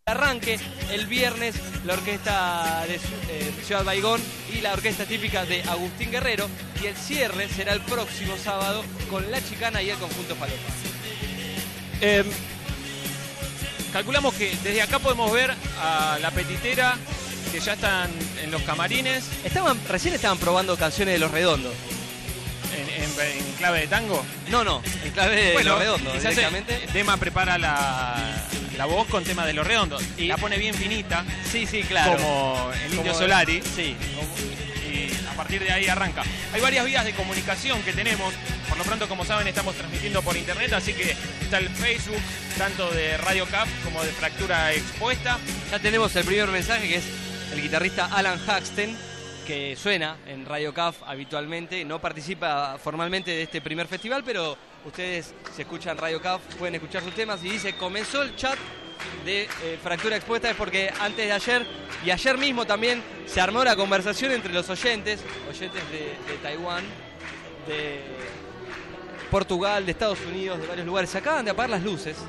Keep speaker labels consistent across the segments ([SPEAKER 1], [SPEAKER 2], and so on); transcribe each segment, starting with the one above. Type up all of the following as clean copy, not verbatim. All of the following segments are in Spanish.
[SPEAKER 1] Arranque el viernes la orquesta de Ciudad Baigón y la orquesta típica de Agustín Guerrero, y el cierre será el próximo sábado con La Chicana y el conjunto Falopa.
[SPEAKER 2] Calculamos que desde acá podemos ver a La Petitera, que ya están en los camarines.
[SPEAKER 1] Recién estaban probando canciones de Los Redondos.
[SPEAKER 2] ¿En clave de tango?
[SPEAKER 1] No, en clave de Los Redondos, directamente.
[SPEAKER 2] Dema prepara la voz con tema de Los Redondos. Y la pone bien finita.
[SPEAKER 1] Sí, claro.
[SPEAKER 2] Como el Indio Solari.
[SPEAKER 1] Sí.
[SPEAKER 2] Y a partir de ahí arranca. Hay varias vías de comunicación que tenemos. Por lo pronto, como saben, estamos transmitiendo por internet, así que está el Facebook, tanto de Radio CAF como de Fractura Expuesta.
[SPEAKER 1] Ya tenemos el primer mensaje, que es el guitarrista Alan Haxten, que suena en Radio CAF habitualmente. No participa formalmente de este primer festival, pero ustedes, si escuchan Radio CAF, pueden escuchar sus temas. Y dice: comenzó el chat de Fractura Expuesta, es porque antes de ayer y ayer mismo también se armó la conversación entre los oyentes de Taiwán, de Portugal, de Estados Unidos, de varios lugares. Se acaban de apagar las luces.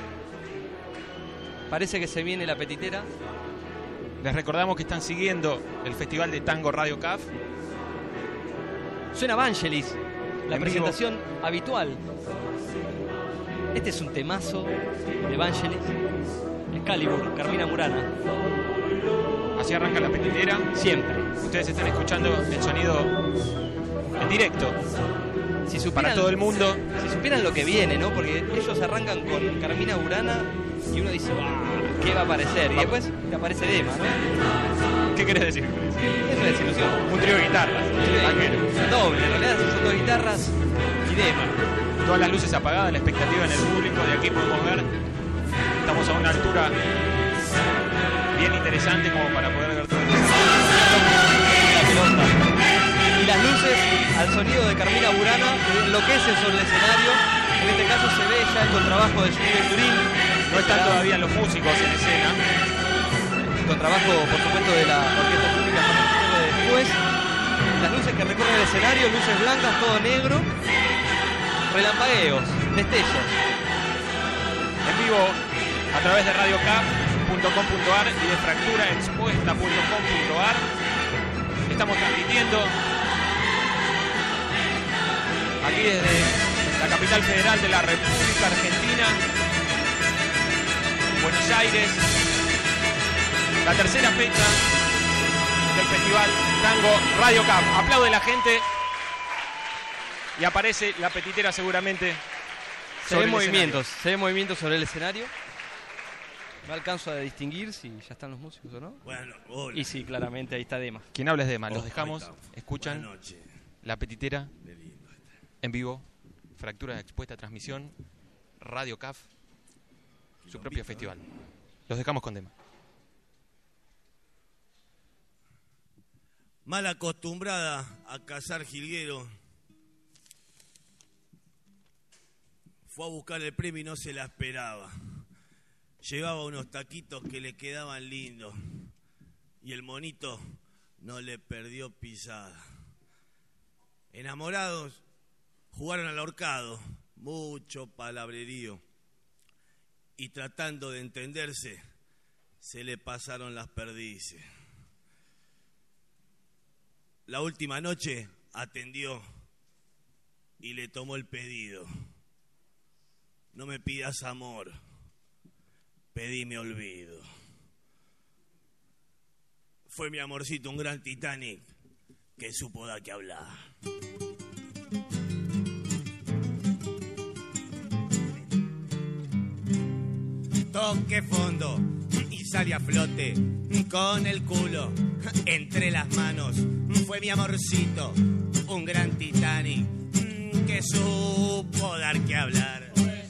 [SPEAKER 1] Parece que se viene La Petitera.
[SPEAKER 2] Les recordamos que están siguiendo el Festival de Tango Radio CAF.
[SPEAKER 1] Suena Vangelis, la
[SPEAKER 2] en
[SPEAKER 1] presentación
[SPEAKER 2] vivo.
[SPEAKER 1] Habitual. Este es un temazo de Vangelis. Excalibur, Carmina Burana.
[SPEAKER 2] Así arranca La Petitera.
[SPEAKER 1] Siempre.
[SPEAKER 2] Ustedes están escuchando el sonido en directo.
[SPEAKER 1] Si supieran,
[SPEAKER 2] para todo el mundo.
[SPEAKER 1] Si supieran lo que viene, ¿no? Porque ellos arrancan con Carmina Burana y uno dice: ¿qué va a aparecer? Y después te aparece Dema, ¿no?
[SPEAKER 2] ¿Qué querés decir?
[SPEAKER 1] Es una desilusión.
[SPEAKER 2] Un trío de guitarras.
[SPEAKER 1] Doble, en realidad son dos guitarras y Dema.
[SPEAKER 2] Todas las luces apagadas, la expectativa en el público. De aquí podemos ver. Estamos a una altura bien interesante como para poder ver todo esto.
[SPEAKER 1] Y las luces al sonido de Carmina Burana que enloquecen sobre el escenario. En este caso se ve ya el contrabajo de Jimmy Venturín.
[SPEAKER 2] No están todavía los músicos en escena.
[SPEAKER 1] El contrabajo, por supuesto, de la orquesta pública de después. Las luces que recorren el escenario, luces blancas, todo negro. Relampagueos, destellos.
[SPEAKER 2] En vivo a través de radiocaf.com.ar y de fracturaexpuesta.com.ar. Estamos transmitiendo aquí desde la capital federal de la República Argentina, Buenos Aires, la tercera fecha del Festival Tango Radio CAF. Aplaude la gente y aparece La Petitera seguramente.
[SPEAKER 1] Se ven movimientos sobre el escenario. No alcanzo a distinguir si ya están los músicos o no.
[SPEAKER 3] Bueno, hola.
[SPEAKER 1] Y sí, claramente ahí está Dema.
[SPEAKER 2] Quien habla es Dema. Los dejamos, escuchan
[SPEAKER 3] Buenas noches.
[SPEAKER 2] La Petitera en vivo, Fractura Expuesta, transmisión, Radio CAF, su propio festival. Los dejamos con Dema.
[SPEAKER 3] Mal acostumbrada a cazar jilguero, fue a buscar el premio y no se la esperaba. Llevaba unos taquitos que le quedaban lindos y el monito no le perdió pisada. Enamorados, jugaron al ahorcado, mucho palabrerío, y tratando de entenderse, se le pasaron las perdices. La última noche atendió y le tomó el pedido. No me pidas amor, pedime olvido. Fue mi amorcito un gran Titanic que supo dar que hablar. Toqué fondo y salí a flote con el culo entre las manos. Fue mi amorcito un gran Titanic que supo dar que hablar.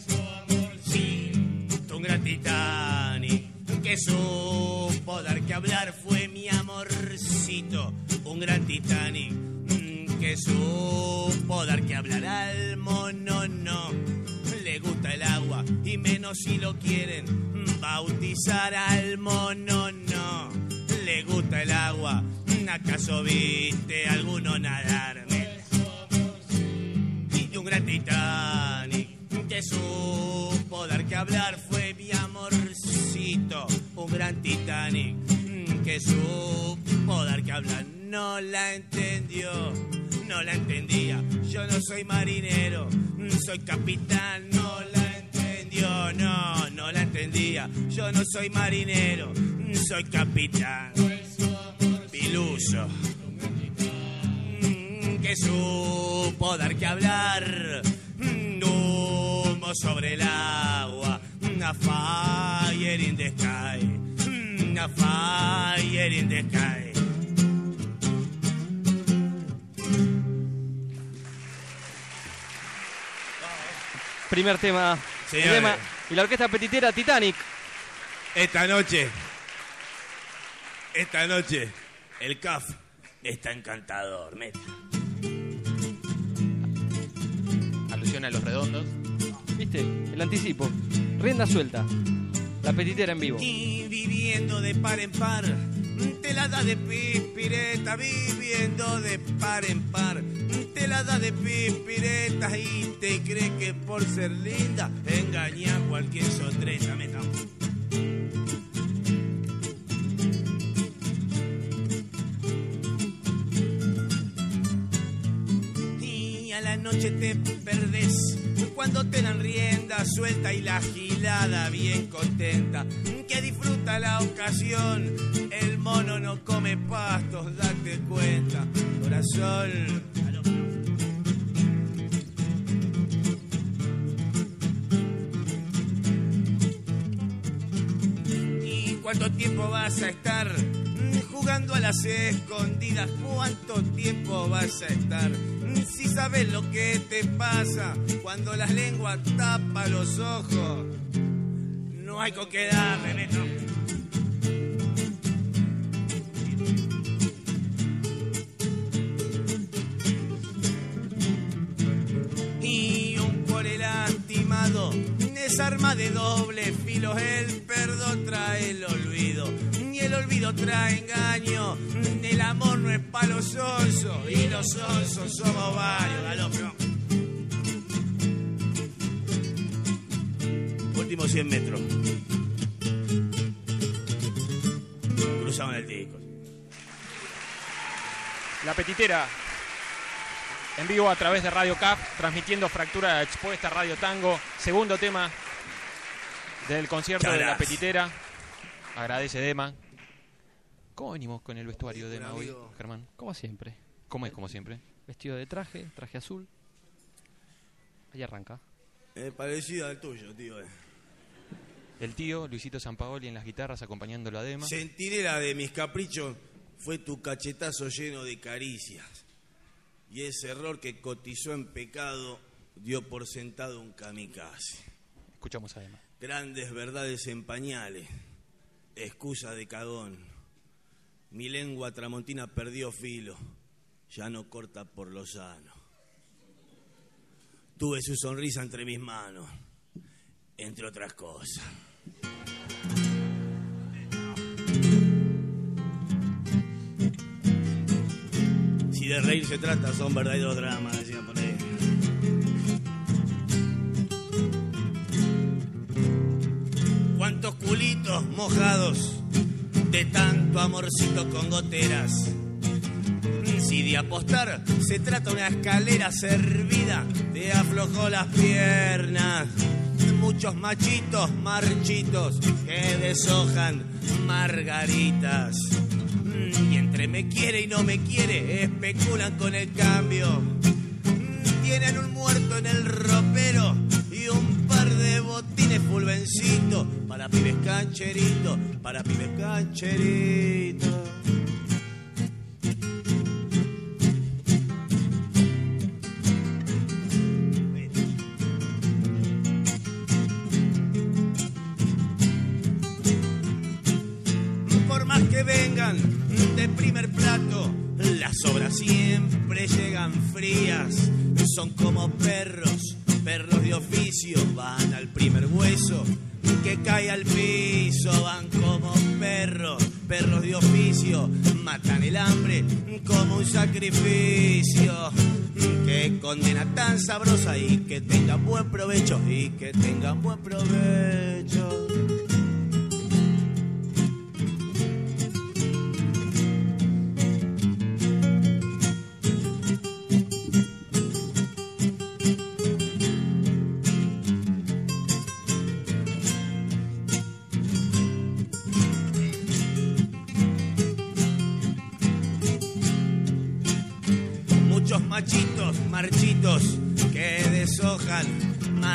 [SPEAKER 3] Un gran Titanic que supo dar que hablar. Fue mi amorcito un gran Titanic que supo dar que hablar. Al mono no le gusta el agua y menos si lo quieren bautizar. Al mono no le gusta el agua. ¿Acaso viste alguno nadar? Y un gran Titanic que supo dar que hablar. Fue mi amorcito un que habla no la entendió, no la entendía. Yo no soy marinero, soy capitán, no la entendió, no la entendía. Yo no soy marinero, soy capitán. Piluso, que supo dar que hablar, humo sobre el agua, a fire in the sky, a fire in the sky.
[SPEAKER 1] Primer tema, tema y la orquesta petitera Titanic.
[SPEAKER 3] Esta noche, el CAF está encantador, meta.
[SPEAKER 2] Alusión a Los Redondos.
[SPEAKER 1] ¿Viste? El anticipo. Rienda suelta. La petitera en vivo.
[SPEAKER 3] Y viviendo de par en par, te la da de pispireta, viviendo de par en par, te la da de pispireta y te cree que por ser linda engaña a cualquier sotreta. Y a la noche te perdés cuando te dan rienda suelta y la gilada bien contenta, que disfruta la ocasión. El mono no come pastos, date cuenta, corazón. ¿Y cuánto tiempo vas a estar jugando a las escondidas? ¿Cuánto tiempo vas a estar? Si sabes lo que te pasa cuando la lengua tapa los ojos, no hay con qué darle, Neto. Y un cuore lastimado es arma de doble filo. El perdón trae el olvido y el olvido trae engaño. El amor no es pa' los onzos y los onzos somos varios. Galopio. Últimos 100 metros. Cruzamos el disco.
[SPEAKER 2] La petitera en vivo a través de Radio CAF, transmitiendo Fractura Expuesta, Radio Tango. Segundo tema del concierto de La Petitera. Agradece Dema. ¿Cómo venimos con el vestuario de Dema hoy, Germán?
[SPEAKER 1] Como siempre.
[SPEAKER 2] ¿Cómo es como siempre?
[SPEAKER 1] Vestido de traje azul. Ahí arranca.
[SPEAKER 3] Parecido al tuyo, tío.
[SPEAKER 2] El tío, Luisito Sampaoli en las guitarras acompañándolo a Dema.
[SPEAKER 3] Centinela de mis caprichos fue tu cachetazo lleno de caricias. Y ese error que cotizó en pecado dio por sentado un kamikaze.
[SPEAKER 2] Escuchamos a Dema.
[SPEAKER 3] Grandes verdades en pañales, excusa de cagón. Mi lengua tramontina perdió filo, ya no corta por lo sano. Tuve su sonrisa entre mis manos, entre otras cosas. Si de reír se trata, son verdaderos dramas, decían por ahí. Cuántos culitos mojados de tanto amorcito con goteras. Si de apostar se trata una escalera servida, te aflojó las piernas. Muchos machitos marchitos que deshojan margaritas. Y entre me quiere y no me quiere especulan con el cambio. Tienen un muerto en el ropero y un par de botines fulvencitos para pibes cancheritos, para pibes cancheritos. Por más que vengan de primer plato, las obras siempre llegan frías. Son como perros, perros de oficio, van al primer hueso que cae al piso. Van como perros, perros de oficio, matan el hambre como un sacrificio. Que condena tan sabrosa y que tengan buen provecho, y que tengan buen provecho.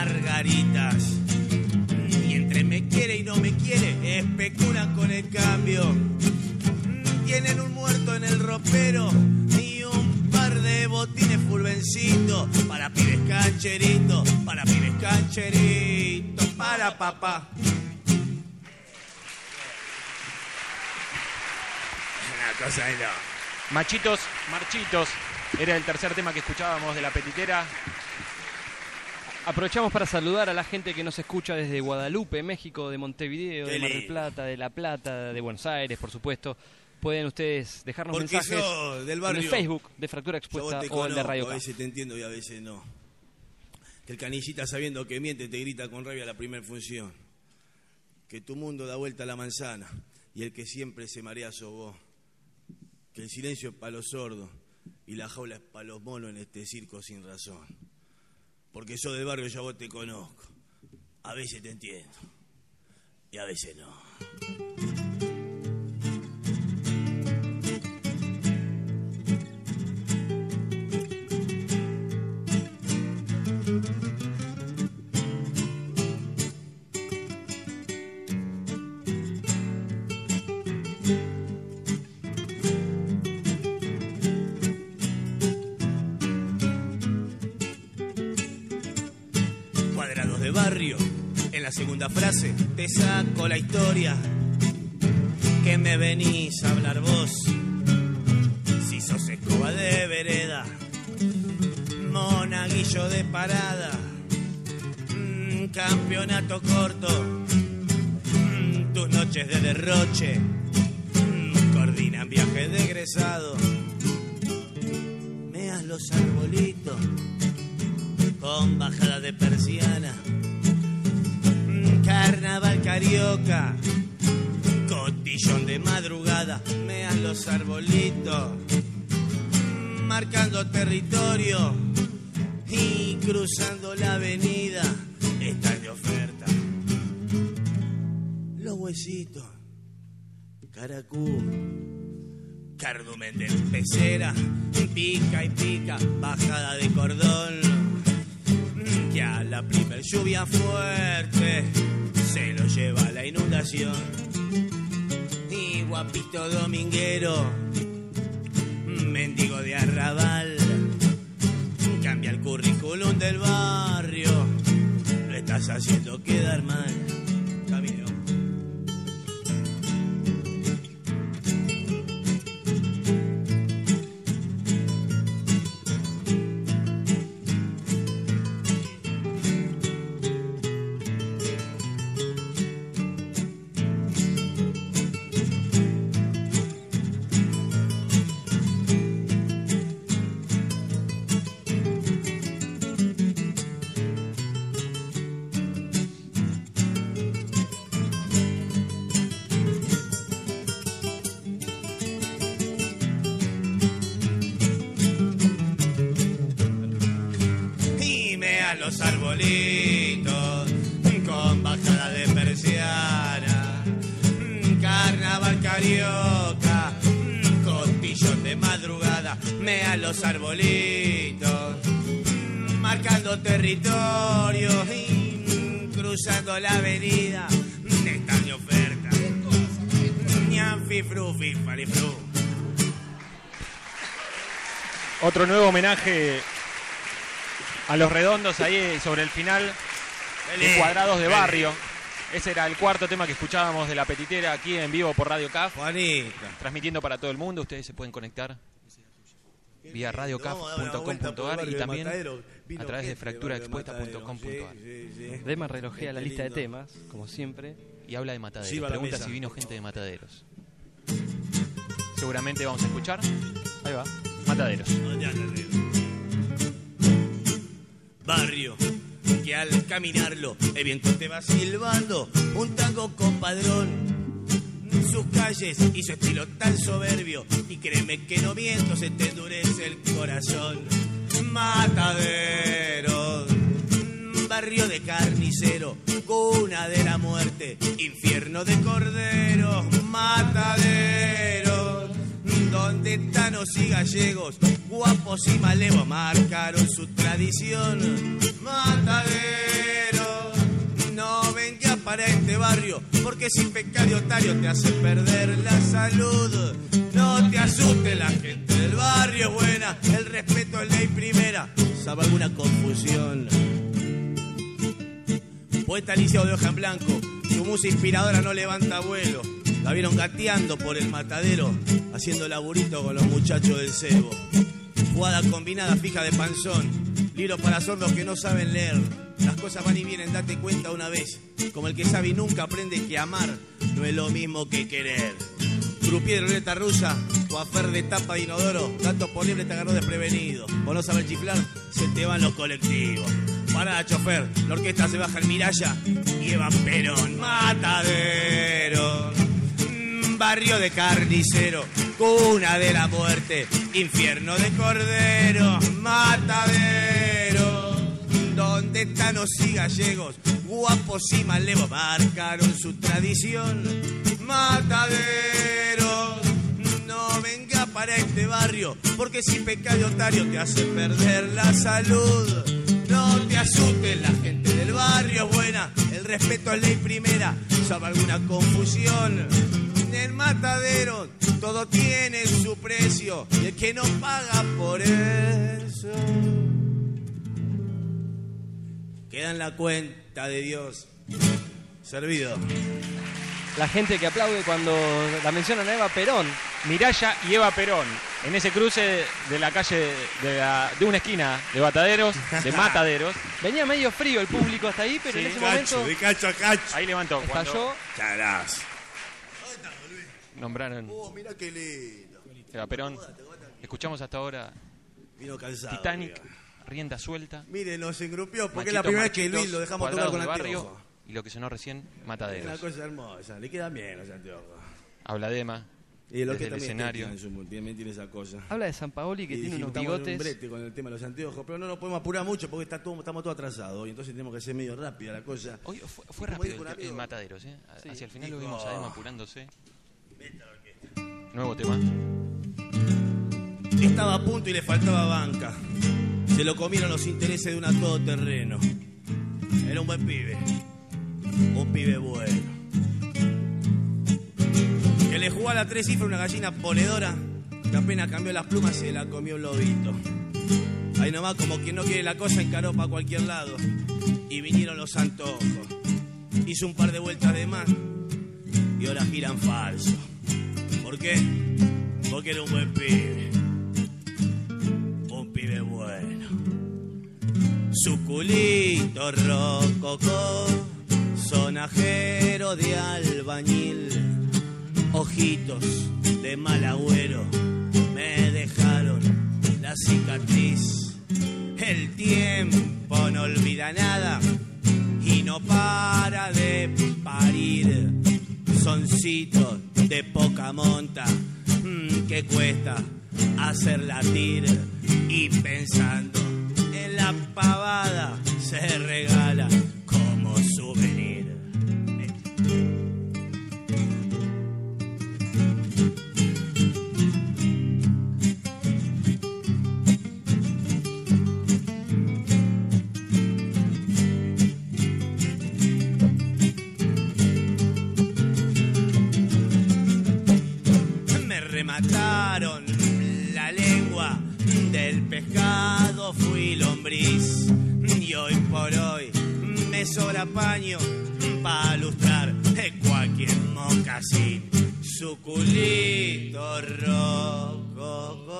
[SPEAKER 3] margaritas. Y entre me quiere y no me quiere, especulan con el cambio. Tienen un muerto en el ropero y un par de botines fulvencitos para pibes cancheritos, para pibes cancheritos, para papá. Una cosa de no.
[SPEAKER 2] Machitos, marchitos, era el tercer tema que escuchábamos de La Petitera.
[SPEAKER 1] Aprovechamos para saludar a la gente que nos escucha desde Guadalupe, México, de Montevideo, de Mar del Plata, de La Plata, de Buenos Aires, por supuesto. Pueden ustedes dejarnos
[SPEAKER 3] porque
[SPEAKER 1] mensajes
[SPEAKER 3] yo, del barrio,
[SPEAKER 1] en el Facebook de Fractura Expuesta o el de Radio
[SPEAKER 3] A
[SPEAKER 1] K.
[SPEAKER 3] veces te entiendo y a veces no. Que el canillita, sabiendo que miente, te grita con rabia la primera función. Que tu mundo da vuelta a la manzana y el que siempre se marea sos vos. Que el silencio es para los sordos y la jaula es para los monos en este circo sin razón. Porque yo del barrio ya vos te conozco. A veces te entiendo y a veces no. Cuadrados de barrio, en la segunda frase te saco la historia. Que me venís a hablar vos, si sos escoba de vereda, monaguillo de parada, campeonato corto, tus noches de derroche, coordinan viajes de egresado, meas los arbolitos con bajada de persiana, carnaval carioca, cotillón de madrugada, meas los arbolitos, marcando territorio y cruzando la avenida, están de oferta los huesitos, caracú, cardumen de pecera, pica y pica, bajada de cordón, que a la primer lluvia fuerte se lo lleva la inundación. Y guapito dominguero, mendigo de arrabal, cambia el currículum del barrio, lo estás haciendo quedar mal. Camino. Los arbolitos con bajada de persiana, carnaval carioca, cotillón de madrugada, mea los arbolitos, marcando territorio y cruzando la avenida, están de oferta, ñanfi frufi farifru.
[SPEAKER 2] Otro nuevo homenaje a Los Redondos ahí sobre el final de Cuadrados de Barrio. Ese era el cuarto tema que escuchábamos de La Petitera aquí en vivo por Radio CAF.
[SPEAKER 3] Juanita.
[SPEAKER 2] Transmitiendo para todo el mundo. Ustedes se pueden conectar vía radiocaf.com.ar y también a través de fracturaexpuesta.com.ar.
[SPEAKER 1] Deman relojea la lista de temas, como siempre.
[SPEAKER 2] Y habla de Mataderos.
[SPEAKER 3] Sirva la
[SPEAKER 2] Pregunta
[SPEAKER 3] mesa.
[SPEAKER 2] si vino gente de Mataderos. Seguramente vamos a escuchar. Ahí va. Mataderos.
[SPEAKER 3] Barrio, que al caminarlo el viento te va silbando, un tango compadrón, sus calles y su estilo tan soberbio, y créeme que no miento, se te endurece el corazón. Mataderos, barrio de carnicero, cuna de la muerte, infierno de corderos. Mataderos, donde tanos y gallegos, guapos y malevos marcaron su tradición. Matadero, no vengas para este barrio, porque sin pecado y otario te hace perder la salud. No te asuste, la gente del barrio es buena, el respeto es ley primera, sabe alguna confusión. Poeta lisiado de hoja en blanco, su musa inspiradora no levanta vuelo. La vieron gateando por el matadero, haciendo laburito con los muchachos del cebo. Jugada combinada fija de panzón, libros para sordos que no saben leer. Las cosas van y vienen, date cuenta una vez. Como el que sabe y nunca aprende que amar no es lo mismo que querer. Croupier de ruleta rusa, coafer de tapa de inodoro, tanto por libre te agarró desprevenido. Por no saber chiflar, se te van los colectivos. Parada, chofer, la orquesta se baja en Miraya y Eva Perón. Matadero, barrio de carnicero, cuna de la muerte, infierno de cordero. Matadero, donde tanos y gallegos, guapos y malevos marcaron su tradición. Matadero, no venga para este barrio, porque sin pecado y otario te hace perder la salud. No te asustes, la gente del barrio es buena, el respeto es ley primera, sabe alguna confusión. En el matadero todo tiene su precio y el que no paga por eso queda en la cuenta de Dios. Servido.
[SPEAKER 1] La gente que aplaude cuando la mencionan a Eva Perón.
[SPEAKER 2] Miraya y Eva Perón, en ese cruce de la calle de una esquina de Mataderos.
[SPEAKER 1] Venía medio frío el público hasta ahí, pero
[SPEAKER 2] Sí,
[SPEAKER 1] en ese
[SPEAKER 3] Cacho,
[SPEAKER 1] momento
[SPEAKER 3] de cacho a cacho.
[SPEAKER 2] Ahí levantó.
[SPEAKER 1] estalló.
[SPEAKER 2] Cuando
[SPEAKER 3] Charás.
[SPEAKER 2] nombraron
[SPEAKER 3] Mira qué lindo.
[SPEAKER 2] Eva Perón. Escuchamos hasta ahora
[SPEAKER 3] Vino calzado.
[SPEAKER 2] Titanic,
[SPEAKER 3] Mira.
[SPEAKER 2] Rienda suelta.
[SPEAKER 3] Mire, nos engrupió porque
[SPEAKER 2] Machitos,
[SPEAKER 3] es la primera vez que
[SPEAKER 2] Machitos,
[SPEAKER 3] Luis lo dejamos tocar
[SPEAKER 2] Cuadrados
[SPEAKER 3] con
[SPEAKER 2] del
[SPEAKER 3] anteojos.
[SPEAKER 2] barrio y lo que sonó recién,
[SPEAKER 3] Es una
[SPEAKER 2] Mataderos.
[SPEAKER 3] cosa hermosa, le quedan bien los anteojos.
[SPEAKER 2] Habla de Emma,
[SPEAKER 3] Y el
[SPEAKER 2] desde
[SPEAKER 3] orquesta
[SPEAKER 2] el escenario.
[SPEAKER 3] también tiene esa cosa.
[SPEAKER 1] Habla de San Paoli, que
[SPEAKER 3] Y
[SPEAKER 1] tiene unos
[SPEAKER 3] estamos en un
[SPEAKER 1] bigotes.
[SPEAKER 3] brete con el tema de los anteojos, pero no nos podemos apurar mucho porque estamos todos atrasados y entonces tenemos que ser medio rápida la cosa.
[SPEAKER 2] Hoy fue
[SPEAKER 3] Y como
[SPEAKER 2] rápido
[SPEAKER 3] dijo un
[SPEAKER 2] el
[SPEAKER 3] amigo,
[SPEAKER 2] Mataderos, ¿eh?
[SPEAKER 1] Sí.
[SPEAKER 2] Hacia el final lo
[SPEAKER 3] Dijo,
[SPEAKER 2] vimos a Emma apurándose. Nuevo tema.
[SPEAKER 3] estaba a punto y le faltaba banca. Se lo comieron los intereses de una todoterreno. Era un buen pibe. Un pibe bueno. Que le jugó a la 3 cifras una gallina ponedora que apenas cambió las plumas se la comió un lobito. Ahí nomás como quien no quiere la cosa encaró para cualquier lado. Y vinieron los antojos. Hizo un par de vueltas de más y ahora giran falso. ¿Por qué? Porque era un buen pibe. Un pibe bueno. Su culito rococó, sonajero de albañil, ojitos de mal agüero me dejaron la cicatriz. El tiempo no olvida nada y no para de parir. Soncitos de poca monta que cuesta hacer latir y pensando en la pavada se regala como souvenir. Me remataron la lengua del pescado, fui lombriz y hoy por hoy me sobra paño para lustrar cualquier mocasín. Su culito rococó.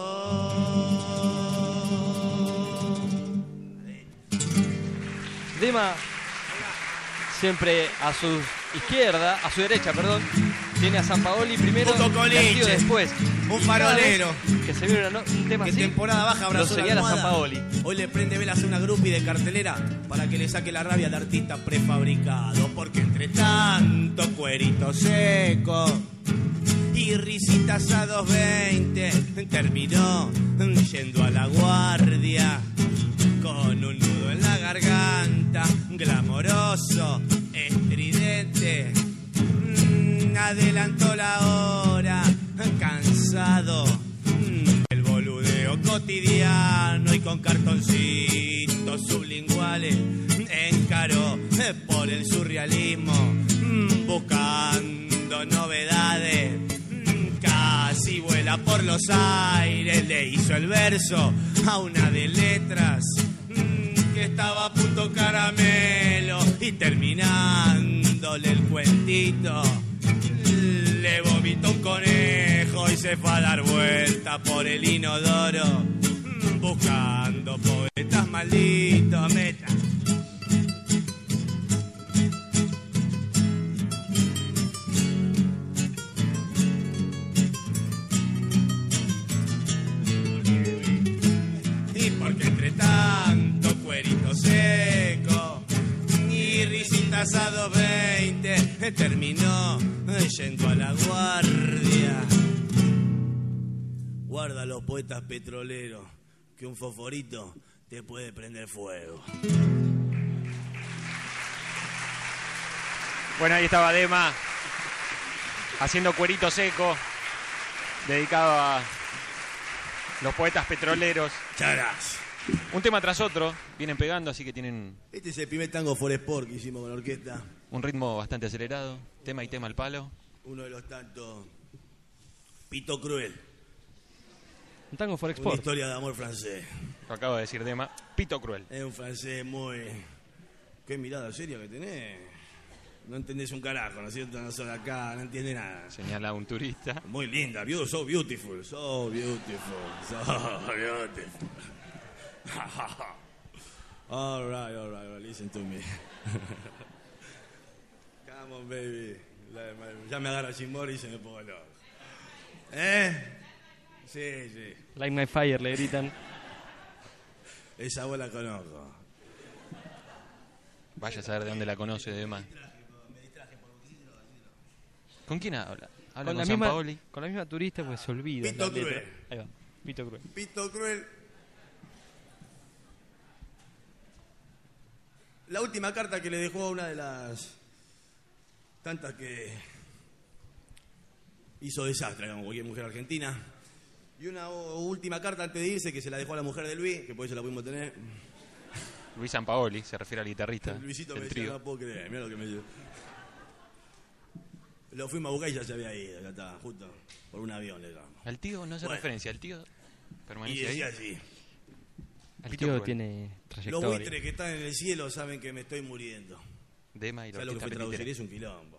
[SPEAKER 1] Dema, siempre a su izquierda, a su derecha, perdón, tiene a San Paoli primero
[SPEAKER 3] Un cocoliche.
[SPEAKER 1] y a Tío después.
[SPEAKER 3] Un
[SPEAKER 1] Y cada
[SPEAKER 3] farolero.
[SPEAKER 1] vez que se viene un tema
[SPEAKER 3] Que
[SPEAKER 1] así,
[SPEAKER 3] temporada baja
[SPEAKER 1] lo
[SPEAKER 3] abrazó la
[SPEAKER 1] señala
[SPEAKER 3] almohada.
[SPEAKER 1] San Paoli.
[SPEAKER 3] Hoy le prende velas a una groupie de cartelera para que le saque la rabia de artista prefabricado. Porque entre tanto cuerito seco y risitas a 2.20 terminó yendo a la guardia con un nudo en la garganta, glamoroso, estridente. Adelantó la hora, cansado cotidiano y con cartoncitos sublinguales encaró por el surrealismo, buscando novedades. Casi vuela por los aires, le hizo el verso a una de letras que estaba a punto caramelo, y terminándole el cuentito le vomitó un conejo y se fue a dar vuelta por el inodoro buscando poetas malditos. Meta. Y porque entre tanto cuerito seco y risitas a 2.20 terminó yendo a la guardia. Guarda los poetas petroleros, que un fosforito te puede prender fuego.
[SPEAKER 2] Bueno, ahí estaba Dema haciendo Cuerito Seco, dedicado a los poetas petroleros.
[SPEAKER 3] Charas.
[SPEAKER 2] Un tema tras otro, vienen pegando, así que tienen
[SPEAKER 3] Este es el primer tango for sport que hicimos con la orquesta.
[SPEAKER 2] un ritmo bastante acelerado, tema y tema al palo.
[SPEAKER 3] Uno de los tantos. Pito Cruel.
[SPEAKER 1] Un tango for
[SPEAKER 3] Una
[SPEAKER 1] export.
[SPEAKER 3] historia de amor francés.
[SPEAKER 2] Lo acaba de decir Dema, Pito Cruel.
[SPEAKER 3] Es un francés muy... Qué mirada seria que tenés. No entendés un carajo, ¿no es cierto? No sos de acá, no entiende nada.
[SPEAKER 2] Señala a un turista.
[SPEAKER 3] Muy linda, so beautiful, so beautiful, so beautiful. All right, listen to me. Come on, baby. Ya me agarra Jim Morris y se me pongo loco. Sí.
[SPEAKER 1] Like My Fire le gritan.
[SPEAKER 3] Esa voz la conozco.
[SPEAKER 2] Vaya a saber de dónde la conoce Dema. ¿Con quién habla? ¿Habla con San Paoli?
[SPEAKER 1] Con la misma turista, pues se olvida.
[SPEAKER 3] Pito
[SPEAKER 1] la letra.
[SPEAKER 3] Cruel.
[SPEAKER 1] Ahí va, Pito Cruel.
[SPEAKER 3] Pito Cruel. La última carta que le dejó a una de las tantas que hizo desastre, como cualquier mujer argentina. Y una última carta antes de irse que se la dejó a la mujer de Luis, que por eso la pudimos tener.
[SPEAKER 2] Luis San Paoli, se refiere al guitarrista
[SPEAKER 3] Luisito
[SPEAKER 2] del
[SPEAKER 3] me decía,
[SPEAKER 2] trío.
[SPEAKER 3] no puedo creer, mira lo que me dijo. Lo fuimos a buscar y ya se había ido, ya estaba, justo por un avión le damos.
[SPEAKER 2] Al tío no hace
[SPEAKER 3] Bueno.
[SPEAKER 2] referencia, al tío
[SPEAKER 3] Y
[SPEAKER 2] permanece
[SPEAKER 3] decía
[SPEAKER 2] ahí.
[SPEAKER 3] así:
[SPEAKER 1] El
[SPEAKER 2] Pito
[SPEAKER 1] tío
[SPEAKER 2] Cruel.
[SPEAKER 1] tiene
[SPEAKER 3] los
[SPEAKER 1] trayectoria.
[SPEAKER 3] buitres que están en el cielo saben que me estoy muriendo.
[SPEAKER 2] Dema y la
[SPEAKER 3] ¿Sabes lo que
[SPEAKER 2] orquesta
[SPEAKER 3] fue traducir?
[SPEAKER 2] petitera.
[SPEAKER 3] Es un quilombo.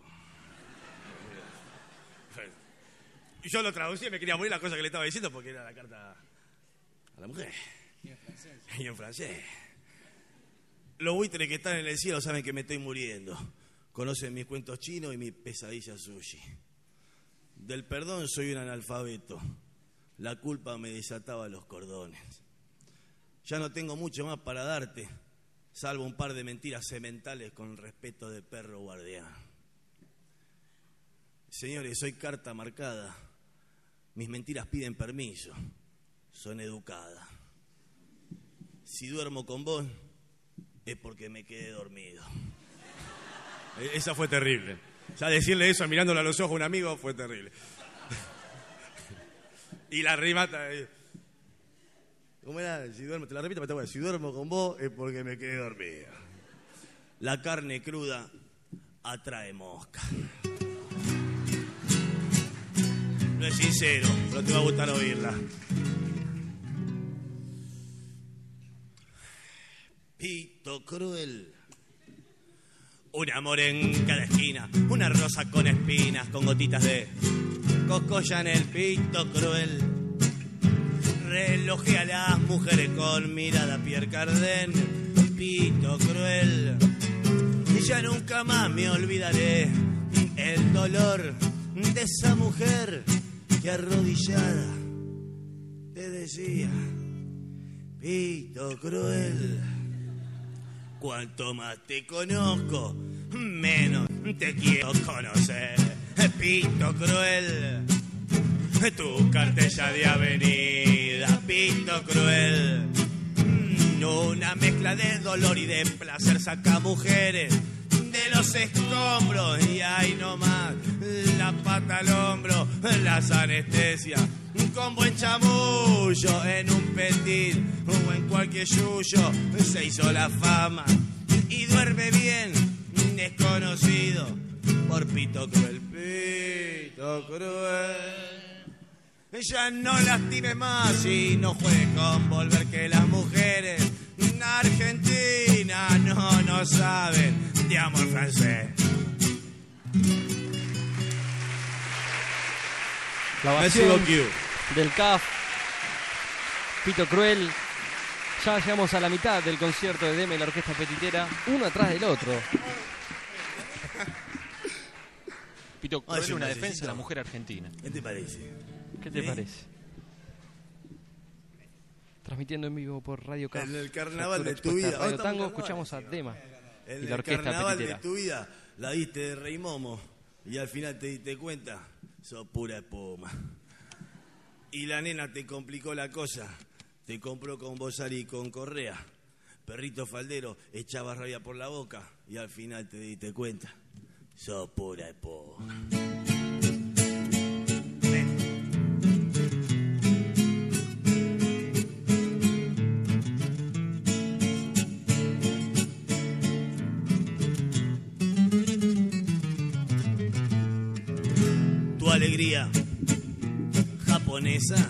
[SPEAKER 3] Y yo lo traducí y me quería morir la cosa que le estaba diciendo porque era la carta a la mujer. Y en francés. Los buitres que están en el cielo saben que me estoy muriendo. Conocen mis cuentos chinos y mi pesadilla sushi. Del perdón soy un analfabeto. La culpa me desataba los cordones. Ya no tengo mucho más para darte, salvo un par de mentiras sementales con respeto de perro guardián. Señores, soy carta marcada. Mis mentiras piden permiso. Son educadas. Si duermo con vos, es porque me quedé dormido. Esa fue terrible. Ya decirle eso mirándole a los ojos a un amigo fue terrible. Y la rimata... ¿Cómo era? Si duermo, te la repito, pero está bueno. Si duermo con vos es porque me quedé dormido. La carne cruda atrae mosca. No es sincero, pero te va a gustar oírla. Pito Cruel. Un amor en cada esquina, una rosa con espinas, con gotitas de coscolla en el Pito Cruel. Relojé a las mujeres con mirada Pierre Cardin, Pito Cruel. Y ya nunca más me olvidaré el dolor de esa mujer que arrodillada te decía: Pito Cruel, cuanto más te conozco, menos te quiero conocer. Pito Cruel, tu cartella de avenida, Pito Cruel. Una mezcla de dolor y de placer saca mujeres de los escombros y ahí nomás la pata al hombro, las anestesias con buen chamullo en un petit o en cualquier yuyo se hizo la fama y duerme bien, desconocido por Pito Cruel. Pito Cruel. Ya no lastime más y no juegue con volver, que las mujeres argentinas no saben de amor francés.
[SPEAKER 1] La ovación del CAF, Pito Cruel. Ya llegamos a la mitad del concierto de Deme, la orquesta petitera, uno atrás del otro.
[SPEAKER 2] Pito Cruel, una defensa de la mujer argentina.
[SPEAKER 3] ¿Qué te parece?
[SPEAKER 1] ¿Qué te parece? Transmitiendo en vivo por Radio CAF.
[SPEAKER 3] En el carnaval de tu vida.
[SPEAKER 1] Radio Tango, escuchamos a Dema y la orquesta petitera.
[SPEAKER 3] En el carnaval de tu vida la diste de Rey Momo y al final te diste cuenta, sos pura espuma. Y la nena te complicó la cosa, te compró con bozal y con correa. Perrito faldero, echaba rabia por la boca y al final te diste cuenta, sos pura espuma. Tu alegría japonesa,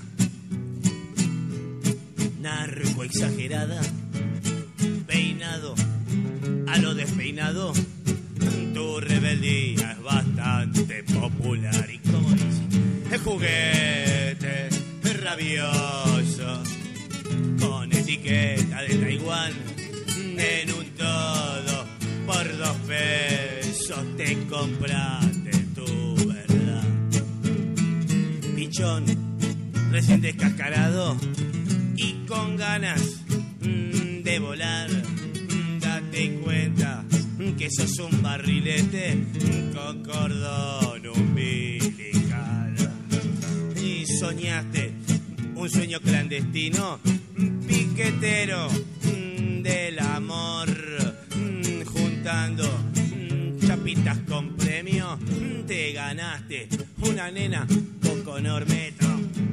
[SPEAKER 3] narco exagerada, peinado a lo despeinado, tu rebeldía es bastante popular. Y como dice, el juguete rabioso, con etiqueta de Taiwán, en un todo por 2 pesos te compraste tu verdad. Pichón recién descascarado y con ganas de volar, date cuenta que sos un barrilete con cordón umbilical. Y soñaste un sueño clandestino, piquetero del amor, juntando chapitas con premio, te ganaste una nena con Ormeto.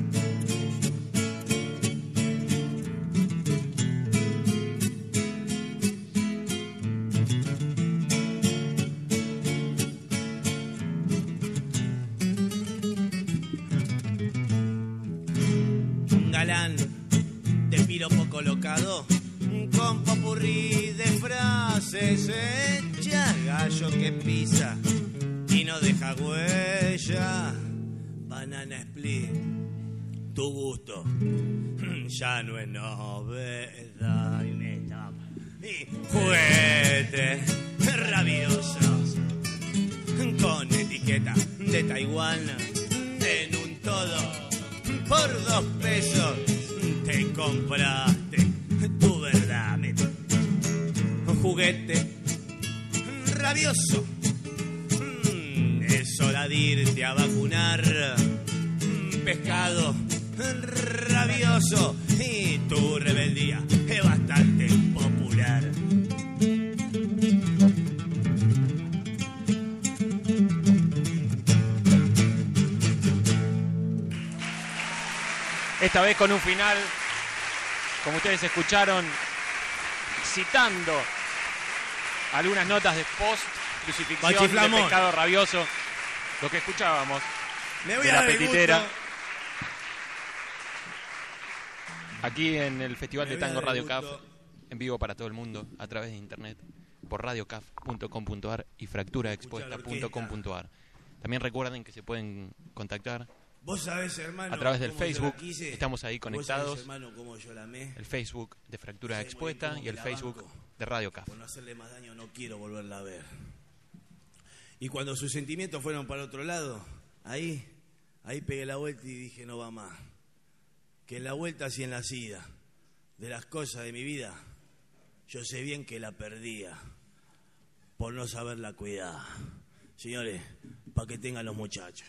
[SPEAKER 3] Un galán de piropo colocado, con popurrí de frases hechas, gallo que pisa y no deja huella. Banana split, tu gusto ya no es novedad. Y juguetes rabiosos con etiqueta de Taiwán, en un todo por 2 pesos te compraste tu verdad. Un juguete rabioso, es hora de irte a vacunar. Pescado rabioso y tu rebeldía es bastante popular.
[SPEAKER 2] Esta vez con un final, como ustedes escucharon, citando algunas notas de post-crucifixión de Pescado Rabioso, lo que escuchábamos
[SPEAKER 3] Me voy
[SPEAKER 2] de
[SPEAKER 3] a
[SPEAKER 2] la
[SPEAKER 3] dar el
[SPEAKER 2] petitera,
[SPEAKER 3] gusto.
[SPEAKER 2] aquí en el Festival de
[SPEAKER 3] Me voy a
[SPEAKER 2] Tango
[SPEAKER 3] dar el
[SPEAKER 2] Radio CAF,
[SPEAKER 3] gusto.
[SPEAKER 2] en vivo para todo el mundo, a través de internet, por radiocaf.com.ar y fracturaexpuesta.com.ar. También recuerden que se pueden contactar
[SPEAKER 3] Vos sabés, hermano,
[SPEAKER 2] a través del
[SPEAKER 3] cómo yo la
[SPEAKER 2] Facebook,
[SPEAKER 3] quise.
[SPEAKER 2] estamos ahí
[SPEAKER 3] Vos
[SPEAKER 2] conectados,
[SPEAKER 3] sabés, hermano, cómo yo la amé.
[SPEAKER 2] el Facebook de Fractura
[SPEAKER 3] Soy
[SPEAKER 2] Expuesta
[SPEAKER 3] muy
[SPEAKER 2] y el
[SPEAKER 3] como que la
[SPEAKER 2] Facebook
[SPEAKER 3] banco.
[SPEAKER 2] de Radio CAF.
[SPEAKER 3] Por no hacerle más daño no quiero volverla a ver. Y cuando sus sentimientos fueron para otro lado, ahí pegué la vuelta y dije no va más. Que en la vuelta así en la ida de las cosas de mi vida, yo sé bien que la perdía por no saberla cuidar. Señores, para que tengan los muchachos.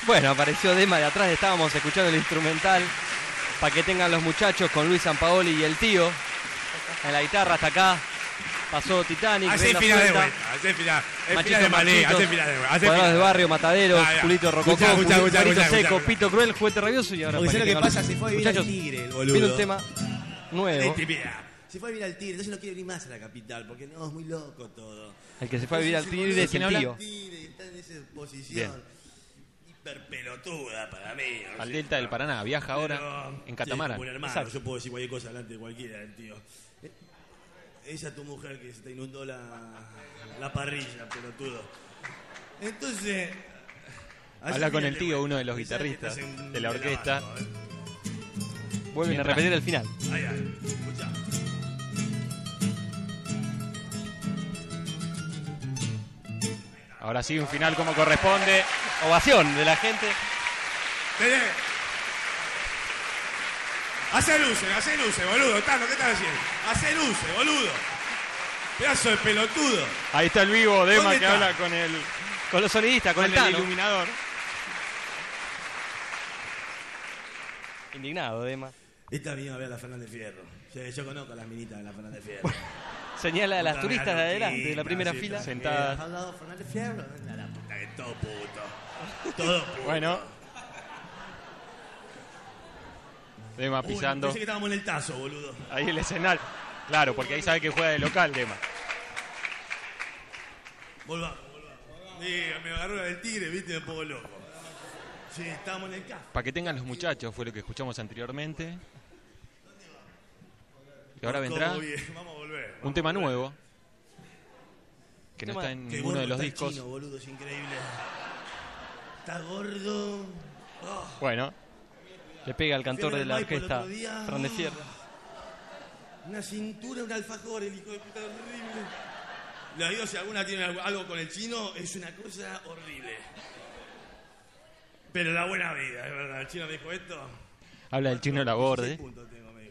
[SPEAKER 1] Bueno, apareció Dema de atrás, estábamos escuchando el instrumental para que tengan los muchachos con Luis Sampaoli y el tío en la guitarra hasta acá. Pasó Titanic,
[SPEAKER 3] Hacé final de vuelta, hacé final. El final de Mané, hacé final de vuelta.
[SPEAKER 1] Cuadrados de Barrio, Mataderos,
[SPEAKER 3] Ah,
[SPEAKER 1] Pulito Rococó,
[SPEAKER 3] Escuchá,
[SPEAKER 1] Pulito Seco,
[SPEAKER 3] escuchá.
[SPEAKER 1] Pito Cruel, Juguete Rabioso y ahora
[SPEAKER 3] Porque
[SPEAKER 1] para
[SPEAKER 3] ¿sabes lo que
[SPEAKER 1] tengan
[SPEAKER 3] pasa?
[SPEAKER 1] los
[SPEAKER 3] Se fue a vivir al
[SPEAKER 1] muchachos,
[SPEAKER 3] Tigre, el boludo.
[SPEAKER 1] viene un tema nuevo.
[SPEAKER 3] Se fue a vivir al Tigre, entonces no quiere venir más a la capital, porque no, es muy loco todo.
[SPEAKER 1] El que se fue a vivir al
[SPEAKER 3] Entonces,
[SPEAKER 1] Tigre es
[SPEAKER 3] boludo,
[SPEAKER 1] el
[SPEAKER 3] se
[SPEAKER 1] tío.
[SPEAKER 3] va al Tigre y está en esa posición hiperpelotuda para mí. No
[SPEAKER 2] Al
[SPEAKER 3] sé.
[SPEAKER 2] Delta del Paraná, viaja ahora
[SPEAKER 3] Pero,
[SPEAKER 2] en Catamarán.
[SPEAKER 3] sí, como un hermano,
[SPEAKER 1] Exacto.
[SPEAKER 3] yo puedo decir cualquier cosa delante de cualquiera del tío. Esa tu mujer que se te inundó la parrilla, pelotudo. Entonces...
[SPEAKER 2] Habla con el tío, uno de los guitarristas de la orquesta.
[SPEAKER 1] Vuelven a
[SPEAKER 2] Mientras-
[SPEAKER 1] repetir el final.
[SPEAKER 3] Ay, escuchá.
[SPEAKER 2] Ahora sí, un final como corresponde.
[SPEAKER 1] Ovación de la gente.
[SPEAKER 3] Tenés. Hacé luces, boludo. Tano, ¿qué estás haciendo? Hacé luces, boludo. Pedazo de pelotudo.
[SPEAKER 2] Ahí está el vivo, Dema,
[SPEAKER 3] ¿Dónde
[SPEAKER 2] que
[SPEAKER 3] está?
[SPEAKER 2] habla con el,
[SPEAKER 1] Con los sonidistas, con
[SPEAKER 2] con
[SPEAKER 1] el
[SPEAKER 2] el
[SPEAKER 1] Tano.
[SPEAKER 2] iluminador.
[SPEAKER 1] Indignado, Dema.
[SPEAKER 3] Esta vino a ver a la Fernández Fierro. Sí, yo conozco a las minitas de la Fernández Fierro.
[SPEAKER 1] Señala a las
[SPEAKER 3] Puta,
[SPEAKER 1] turistas de
[SPEAKER 3] la
[SPEAKER 1] adelante, de la
[SPEAKER 3] loquita,
[SPEAKER 1] primera
[SPEAKER 3] sí,
[SPEAKER 1] fila.
[SPEAKER 2] Sentadas.
[SPEAKER 3] Al lado Fernández Fierro. Anda la puta que todo puto. Todo puto.
[SPEAKER 2] Bueno, Dema
[SPEAKER 3] Uy,
[SPEAKER 2] pisando.
[SPEAKER 3] pensé que estábamos en el tazo, boludo.
[SPEAKER 2] Ahí el escenario. Claro, porque ahí sabe que juega de local, Dema.
[SPEAKER 3] Volvamos. Sí, me agarró la del Tigre, viste, me pongo loco. Sí, estábamos en el café.
[SPEAKER 2] Para que tengan los muchachos, fue lo que escuchamos anteriormente. Y ahora vendrá
[SPEAKER 3] ¿Cómo bien? Vamos a volver.
[SPEAKER 2] un tema nuevo. Que no
[SPEAKER 1] Tema-
[SPEAKER 2] está en
[SPEAKER 3] Qué
[SPEAKER 2] ninguno de
[SPEAKER 3] gordo
[SPEAKER 2] los
[SPEAKER 3] está el
[SPEAKER 2] discos.
[SPEAKER 3] chino, boludo, es increíble. Está gordo.
[SPEAKER 2] Bueno,
[SPEAKER 1] Le pega al cantor
[SPEAKER 3] Fui
[SPEAKER 1] de
[SPEAKER 3] al
[SPEAKER 1] la
[SPEAKER 3] Maipo el
[SPEAKER 1] orquesta
[SPEAKER 3] otro día.
[SPEAKER 1] Fernández Fierro.
[SPEAKER 3] Una cintura, un alfajor, el hijo de puta horrible. Les digo, si alguna tiene algo con el chino, es una cosa horrible. Pero la buena vida, es verdad. El chino me dijo esto.
[SPEAKER 2] habla del chino
[SPEAKER 3] 6
[SPEAKER 2] Laborde.
[SPEAKER 3] puntos tengo, me dijo.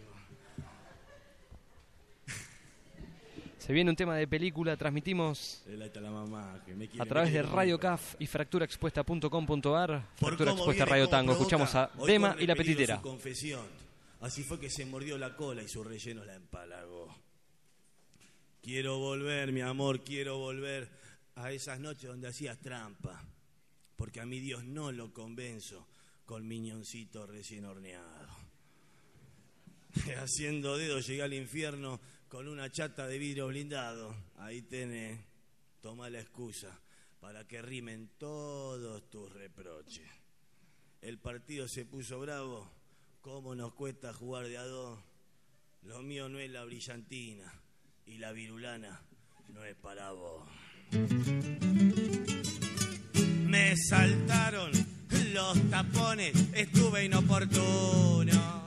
[SPEAKER 1] Se viene un tema de película, transmitimos
[SPEAKER 3] Ahí está la mamá, que me quiere,
[SPEAKER 1] a través
[SPEAKER 3] me
[SPEAKER 1] de
[SPEAKER 3] quiere
[SPEAKER 1] Radio
[SPEAKER 3] conmigo.
[SPEAKER 1] CAF y fracturaexpuesta.com.ar.
[SPEAKER 3] Por
[SPEAKER 1] Fractura
[SPEAKER 3] cómo
[SPEAKER 1] Expuesta
[SPEAKER 3] viene,
[SPEAKER 1] Radio
[SPEAKER 3] cómo
[SPEAKER 1] Tango.
[SPEAKER 3] provoca,
[SPEAKER 1] Escuchamos a
[SPEAKER 3] hoy
[SPEAKER 1] Dema
[SPEAKER 3] corre
[SPEAKER 1] y la
[SPEAKER 3] peligro
[SPEAKER 1] Petitera.
[SPEAKER 3] Su confesión. Así fue que se mordió la cola y su relleno la empalagó. Quiero volver, mi amor, quiero volver a esas noches donde hacías trampa. Porque a mi Dios no lo convenzo con miñoncito recién horneado. Haciendo dedo llegué al infierno con una chata de vidrio blindado. Ahí tenés, toma la excusa para que rimen todos tus reproches. El partido se puso bravo, ¿cómo nos cuesta jugar de a dos? Lo mío no es la brillantina y la virulana no es para vos. Me saltaron los tapones, estuve inoportuno.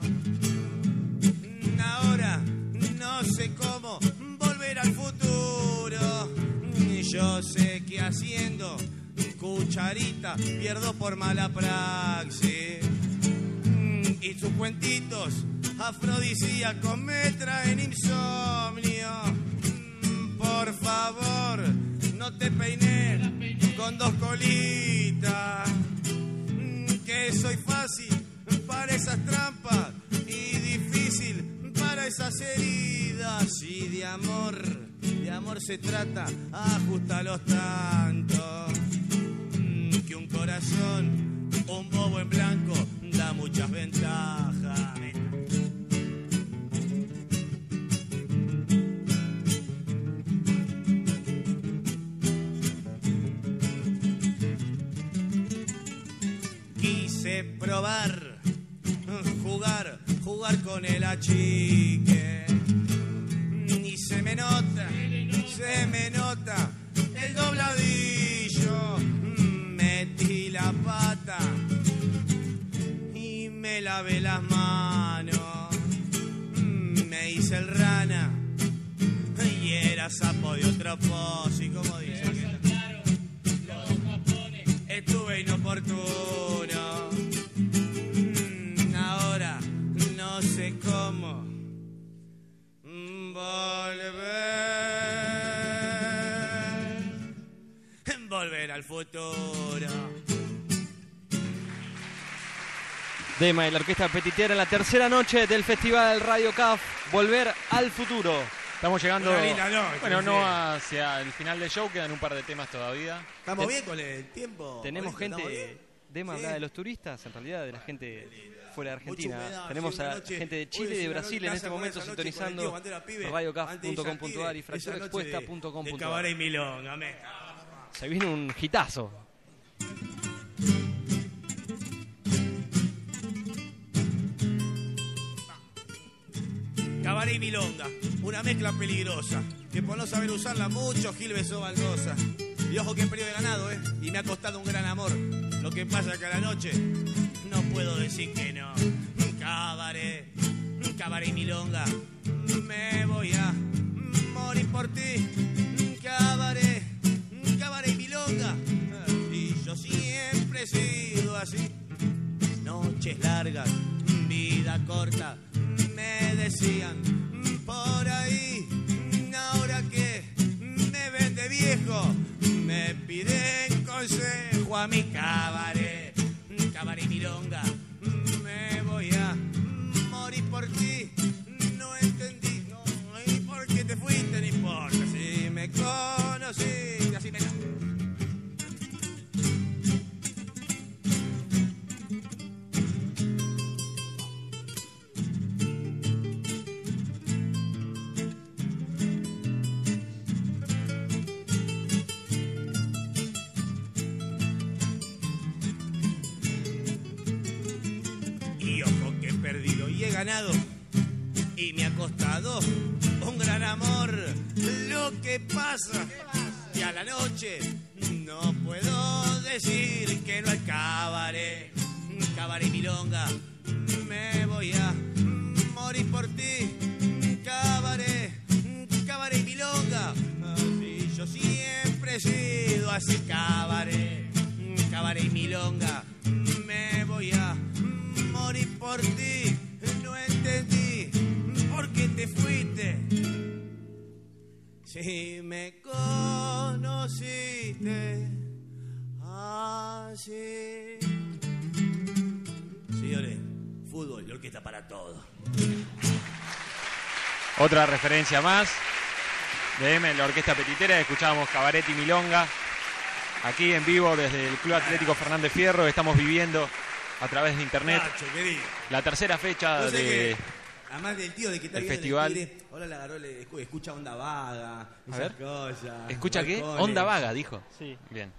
[SPEAKER 3] Ahora no sé cómo volver al futuro. Yo sé que haciendo cucharita pierdo por mala praxis. Y sus cuentitos afrodisíacos me traen insomnio. Por favor, no te peines con dos colitas. Que soy fácil para esas trampas y difícil para esas heridas. Y de amor se trata, ajustalos tanto. Que un corazón, un bobo en blanco, da muchas ventajas. Quise probar, jugar con el achique. Y se me nota el dobladillo. Metí la pata y me lavé las manos. Me hice el rana y era sapo de otro pozo. ¿Y como dice? Estuve inoportuno. Ahora no sé cómo volver al futuro.
[SPEAKER 1] Dema y la Orquesta Petitera en la tercera noche del Festival Radio CAF, Volver al Futuro.
[SPEAKER 2] Estamos llegando,
[SPEAKER 3] Una linda noche,
[SPEAKER 2] bueno,
[SPEAKER 3] sí.
[SPEAKER 2] no hacia el final del show, quedan un par de temas todavía.
[SPEAKER 3] ¿Estamos bien con el tiempo?
[SPEAKER 1] Tenemos
[SPEAKER 3] Ahorita, ¿estamos
[SPEAKER 1] gente,
[SPEAKER 3] bien?
[SPEAKER 1] Dema
[SPEAKER 3] Sí.
[SPEAKER 1] hablaba de los turistas, en realidad de la gente fuera de
[SPEAKER 3] Mucha
[SPEAKER 1] Argentina.
[SPEAKER 3] humedad,
[SPEAKER 1] Tenemos
[SPEAKER 3] sí, una
[SPEAKER 1] a
[SPEAKER 3] noche-
[SPEAKER 1] gente de
[SPEAKER 3] hoy
[SPEAKER 1] Chile
[SPEAKER 3] es
[SPEAKER 1] y de
[SPEAKER 3] una
[SPEAKER 1] Brasil
[SPEAKER 3] noche
[SPEAKER 1] en este
[SPEAKER 3] con
[SPEAKER 1] momento
[SPEAKER 3] esa noche con el tío
[SPEAKER 1] sintonizando
[SPEAKER 3] Bandera Pibe,
[SPEAKER 1] radiocaf.com.ar y
[SPEAKER 3] antes de Cabaret
[SPEAKER 1] fracturaexpuesta.com.ar.
[SPEAKER 3] y milonga, me.
[SPEAKER 1] Se viene un hitazo.
[SPEAKER 3] Cabaret y milonga, una mezcla peligrosa, que por no saber usarla mucho Gil besó baldosa. Y ojo que periodo de ganado, y me ha costado un gran amor. Lo que pasa que a la noche no puedo decir que no. Cabaret, cabaret y milonga, me voy a morir por ti. Cabaret, cabaret y milonga, y yo siempre he sido así. Noches largas, vida corta, me decían por ahí. Ahora que me ven de viejo, me piden consejo a mi cabaret. Cabaret y milonga, me voy a morir por ti. No entendí, no, y por qué te fuiste, no importa. Si me conociste, así me... Y ojo que he perdido y he ganado, y me ha costado un gran amor. Lo que pasa que a la noche no puedo decir que no al cabaret. Cabaret y milonga, me voy a morir por ti. Cabaret, cabaret y milonga, así yo siempre he sido así. Cabaret, cabaret y milonga, me voy a morir por ti. No entendí por qué te fuiste. Si me conociste así. Señores, fútbol, la orquesta para todo.
[SPEAKER 2] Otra referencia más de M en la Orquesta Petitera. Escuchábamos Cabaret y Milonga aquí en vivo desde el Club Atlético Fernández Fierro. Estamos viviendo a través de internet
[SPEAKER 3] Nacho, querido.
[SPEAKER 2] la tercera fecha
[SPEAKER 3] No sé
[SPEAKER 2] de...
[SPEAKER 3] qué, además del tío de que está
[SPEAKER 2] el
[SPEAKER 3] bien
[SPEAKER 2] festival.
[SPEAKER 3] Tigre, ahora la agarró, escucha Onda Vaga, esas
[SPEAKER 2] ver.
[SPEAKER 3] cosas.
[SPEAKER 2] ¿Escucha qué?
[SPEAKER 3] balcones,
[SPEAKER 2] Onda Vaga, dijo.
[SPEAKER 1] Sí.
[SPEAKER 2] Bien.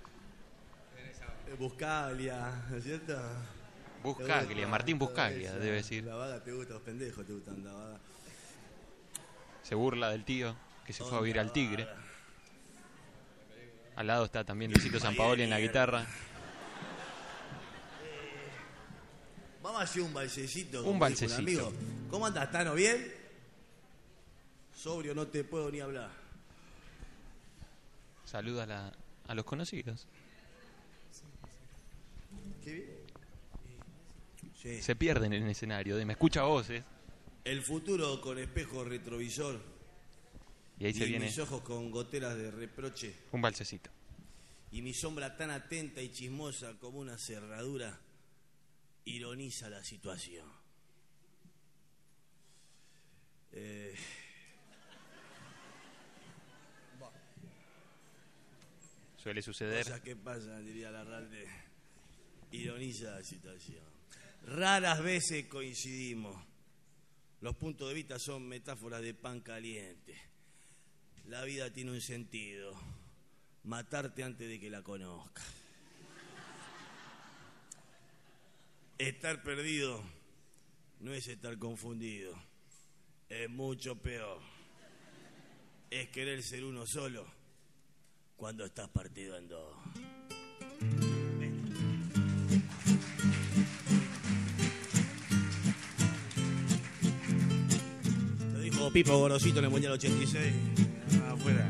[SPEAKER 3] Buscaglia, ¿no es cierto?
[SPEAKER 2] Buscaglia, Martín Buscaglia,
[SPEAKER 3] Esa,
[SPEAKER 2] debe decir.
[SPEAKER 3] La Vaga te gusta, los pendejos te gustan Onda Vaga.
[SPEAKER 2] Se burla del tío que se fue a vivir
[SPEAKER 3] Onda
[SPEAKER 2] al Tigre.
[SPEAKER 3] Vaga.
[SPEAKER 2] Al lado está también Luisito Sampaoli en la guitarra.
[SPEAKER 3] Vamos a hacer un balsecito.
[SPEAKER 2] Un
[SPEAKER 3] como
[SPEAKER 2] balsecito.
[SPEAKER 3] dijo un amigo. ¿Cómo andas, Tano? ¿Bien? Sobrio no te puedo ni hablar.
[SPEAKER 2] Saluda a los conocidos.
[SPEAKER 3] ¿Qué bien? Sí.
[SPEAKER 2] Se pierden en el escenario. Me escucha voces.
[SPEAKER 3] El futuro con espejo retrovisor.
[SPEAKER 2] Y ahí se viene
[SPEAKER 3] mis ojos con goteras de reproche.
[SPEAKER 2] un balsecito.
[SPEAKER 3] Y mi sombra tan atenta y chismosa como una cerradura ironiza la situación.
[SPEAKER 2] Suele suceder.
[SPEAKER 3] Cosas que pasan, diría Larralde. Ironiza la situación. Raras veces coincidimos. Los puntos de vista son metáforas de pan caliente. La vida tiene un sentido. Matarte antes de que la conozcas. Estar perdido no es estar confundido. Es mucho peor. Es querer ser uno solo cuando estás partido en dos. Lo dijo Pipo Gorosito en el Mundial 86. Afuera.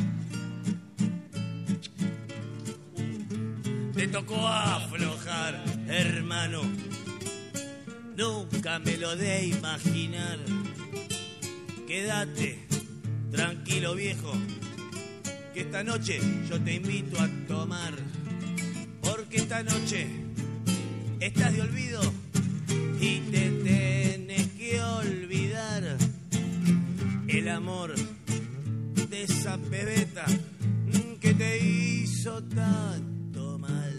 [SPEAKER 3] Te tocó aflojar, hermano. Nunca me lo de imaginar. Quédate tranquilo, viejo, que esta noche yo te invito a tomar. Porque esta noche estás de olvido y te tenés que olvidar el amor de esa pebeta que te hizo tanto mal.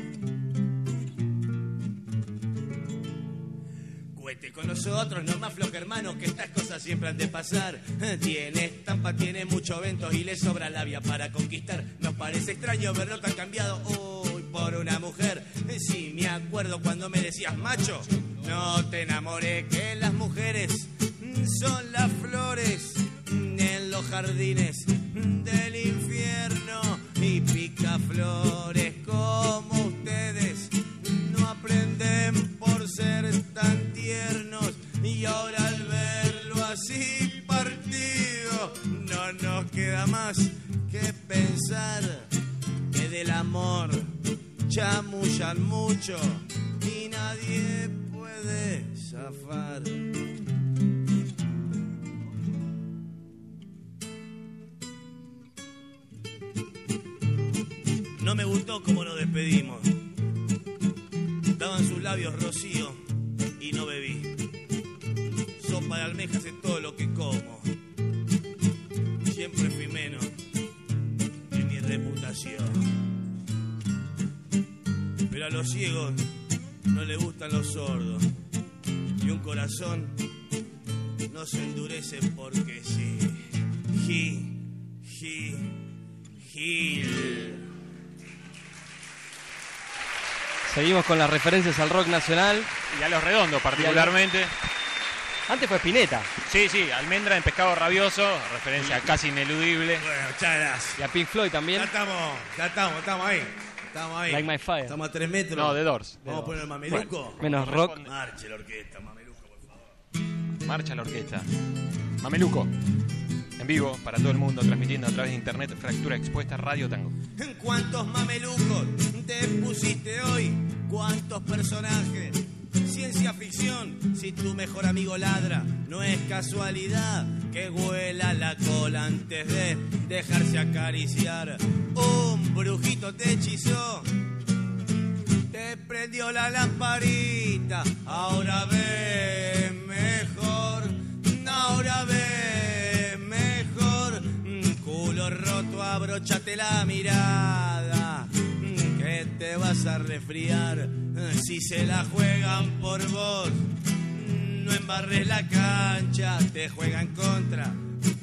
[SPEAKER 3] Cuente con nosotros, no más floja hermano, que estas cosas siempre han de pasar. Tiene estampa, tiene mucho ventos y le sobra labia para conquistar. Nos parece extraño verlo tan cambiado hoy por una mujer. Si me acuerdo cuando me decías macho, no te enamoré, que las mujeres son las flores en los jardines del infierno, y picaflores como ustedes no aprenden por ser tan tiernos, y ahora al verlo así partido no nos queda más que pensar que del amor chamullan mucho y nadie puede zafar. No me gustó cómo nos despedimos. Daban sus labios rocío y no bebí. Sopa de almejas es todo lo que como. Siempre fui menos de mi reputación. Pero a los ciegos no les gustan los sordos. Y un corazón no se endurece porque sí. Gil.
[SPEAKER 1] Seguimos con las referencias al rock nacional.
[SPEAKER 2] Y a Los Redondos particularmente.
[SPEAKER 1] Antes fue Spinetta.
[SPEAKER 2] Sí, Almendra en Pescado Rabioso, referencia casi ineludible.
[SPEAKER 3] Bueno, muchas gracias.
[SPEAKER 1] Y a Pink Floyd también.
[SPEAKER 3] Ya estamos ahí.
[SPEAKER 1] Like My Fire.
[SPEAKER 3] Estamos a 3 metros.
[SPEAKER 2] No, The Doors.
[SPEAKER 3] Vamos a poner el mameluco.
[SPEAKER 1] Bueno, menos rock.
[SPEAKER 3] Marche la orquesta, mameluco, por favor.
[SPEAKER 2] Marcha la orquesta. Mameluco. En vivo, para todo el mundo, transmitiendo a través de internet, Fractura Expuesta, Radio Tango.
[SPEAKER 3] ¿Cuántos mamelucos te pusiste hoy? ¿Cuántos personajes? Ciencia ficción, si tu mejor amigo ladra, no es casualidad que huela la cola antes de dejarse acariciar. Un brujito te hechizó, te prendió la lamparita, ahora ve mejor, ahora ve mejor. Culo roto, abróchate la mirada, que te vas a resfriar. Si se la juegan por vos, no embarres la cancha, te juegan contra,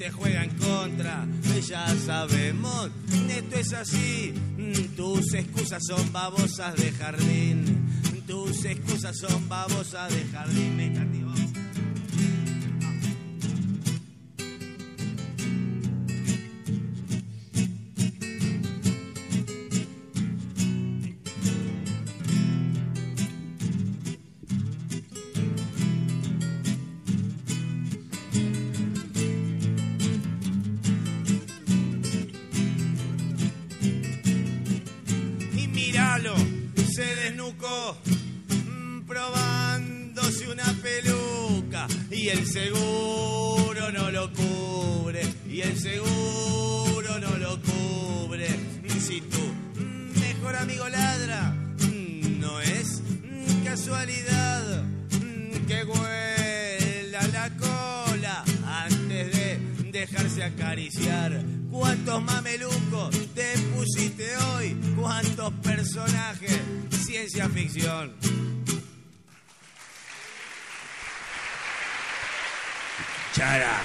[SPEAKER 3] ya sabemos, esto es así. Tus excusas son babosas de jardín, me cativó. Se desnucó probándose una peluca y el seguro no lo cubre, si tu mejor amigo ladra, no es casualidad que huela la cola antes de dejarse acariciar. ¿Cuántos mamelucos te pusiste hoy? ¿Cuántos personajes? Ciencia ficción. Chara.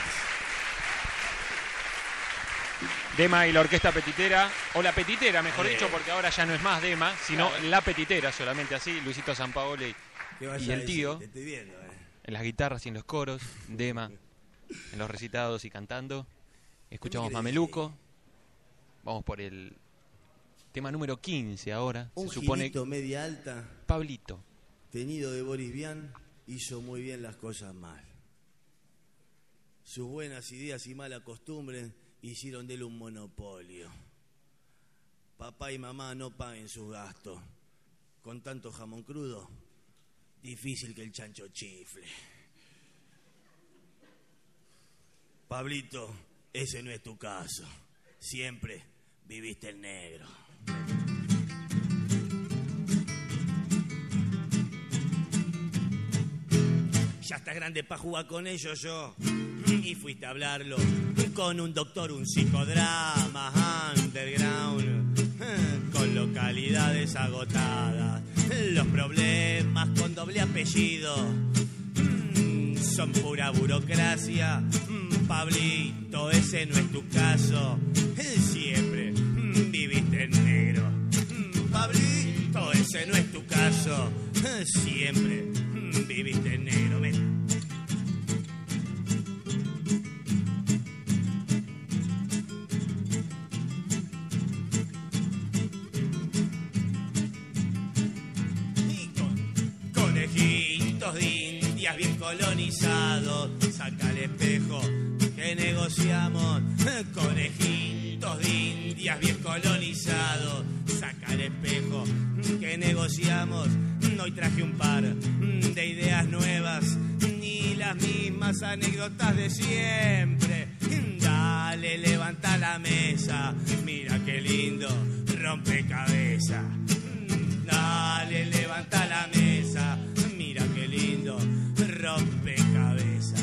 [SPEAKER 2] Dema y la Orquesta Petitera, o la Petitera, mejor dicho, porque ahora ya no es más Dema, sino la Petitera, solamente así. Luisito Sampaoli y el tío,
[SPEAKER 3] te estoy viendo,
[SPEAKER 2] en las guitarras y en los coros, Dema en los recitados y cantando. Escuchamos Mameluco. Vamos por el tema número 15 ahora.
[SPEAKER 3] Un
[SPEAKER 2] se supone
[SPEAKER 3] gilito media alta,
[SPEAKER 2] Pablito,
[SPEAKER 3] tenido de Boris Vian, hizo muy bien las cosas mal. Sus buenas ideas y mala costumbre hicieron de él un monopolio. Papá y mamá no paguen sus gastos. Con tanto jamón crudo, difícil que el chancho chifle. Pablito, ese no es tu caso. Siempre viviste el negro. Ya estás grande pa' jugar con ellos yo. Y fuiste a hablarlo con un doctor, un psicodrama underground, con localidades agotadas. Los problemas con doble apellido son pura burocracia. Pablito, ese no es tu caso. Siempre viviste en negro. Pablito, ese no es tu caso. Siempre viviste en negro. Ven. Conejitos de indias bien colonizados, saca el espejo que negociamos. Conejitos de indias bien colonizados, saca el espejo que negociamos. Hoy traje un par de ideas nuevas, ni las mismas anécdotas de siempre. Dale, levanta la mesa, mira qué lindo rompecabezas. Dale, levanta la mesa, mira qué lindo rompecabezas.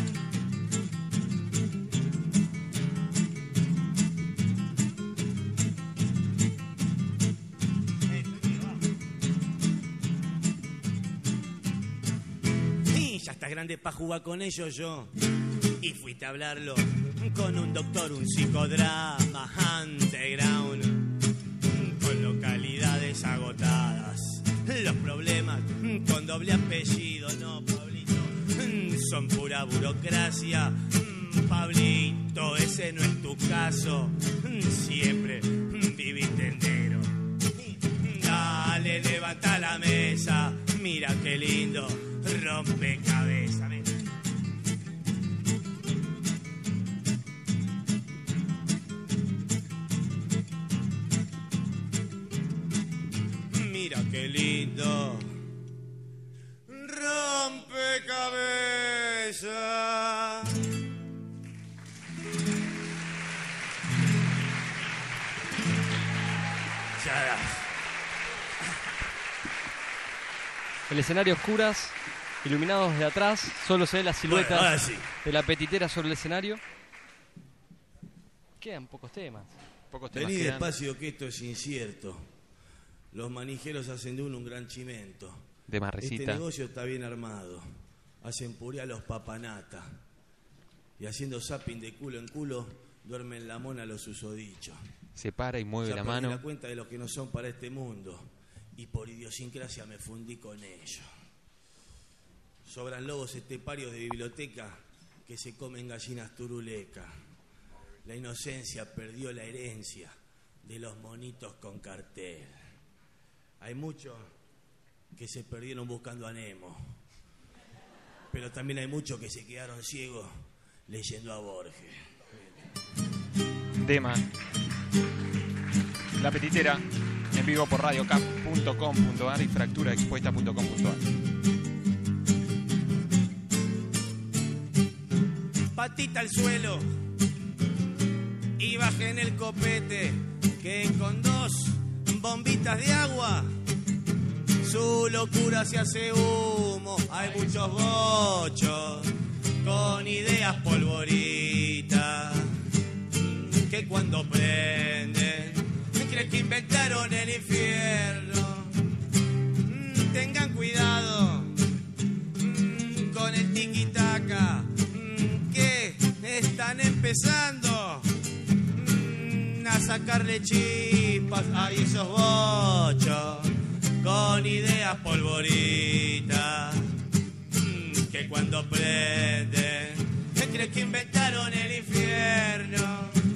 [SPEAKER 3] Y ya estás grande pa' jugar con ellos yo. Y fuiste a hablarlo con un doctor, un psicodrama underground, con localidades agotadas. Los problemas con doble apellido, no, Pablito, son pura burocracia. Pablito, ese no es tu caso. Siempre viviste en negro. Dale, levanta la mesa, mira qué lindo rompecabezas. Mira qué lindo rompecabezas.
[SPEAKER 1] El escenario a oscuras, iluminados de atrás, solo se ve la silueta
[SPEAKER 3] Bueno, ahora sí.
[SPEAKER 1] de la petitera sobre el escenario. Quedan pocos temas.
[SPEAKER 2] Pocos temas
[SPEAKER 3] Vení
[SPEAKER 2] quedan.
[SPEAKER 3] despacio que esto es incierto. Los manijeros hacen de uno un gran chimento.
[SPEAKER 2] De
[SPEAKER 3] Este
[SPEAKER 2] Marrecita.
[SPEAKER 3] negocio está bien armado. Hacen puré a los papanata. Y haciendo zapping de culo en culo, duermen la mona los susodichos.
[SPEAKER 2] Se para y mueve
[SPEAKER 3] Ya
[SPEAKER 2] la
[SPEAKER 3] perdí
[SPEAKER 2] mano.
[SPEAKER 3] la cuenta de los que no son para este mundo. Y por idiosincrasia me fundí con ellos. Sobran lobos esteparios de biblioteca que se comen gallinas turulecas. La inocencia perdió la herencia de los monitos con cartel. Hay muchos que se perdieron buscando a Nemo, pero también hay muchos que se quedaron ciegos leyendo a Borges.
[SPEAKER 2] Dema. La petitera. En vivo por radiocap.com.ar y fracturaexpuesta.com.ar.
[SPEAKER 3] Patita al suelo y bajen el copete, que con 2 bombitas de agua su locura se hace humo. Hay muchos bochos con ideas polvoritas que cuando prenden creen que inventaron el infierno. Tengan cuidado con el tiki-taka, que están empezando a sacarle chispas a esos bochos con ideas polvoritas que cuando prenden creen que inventaron el infierno.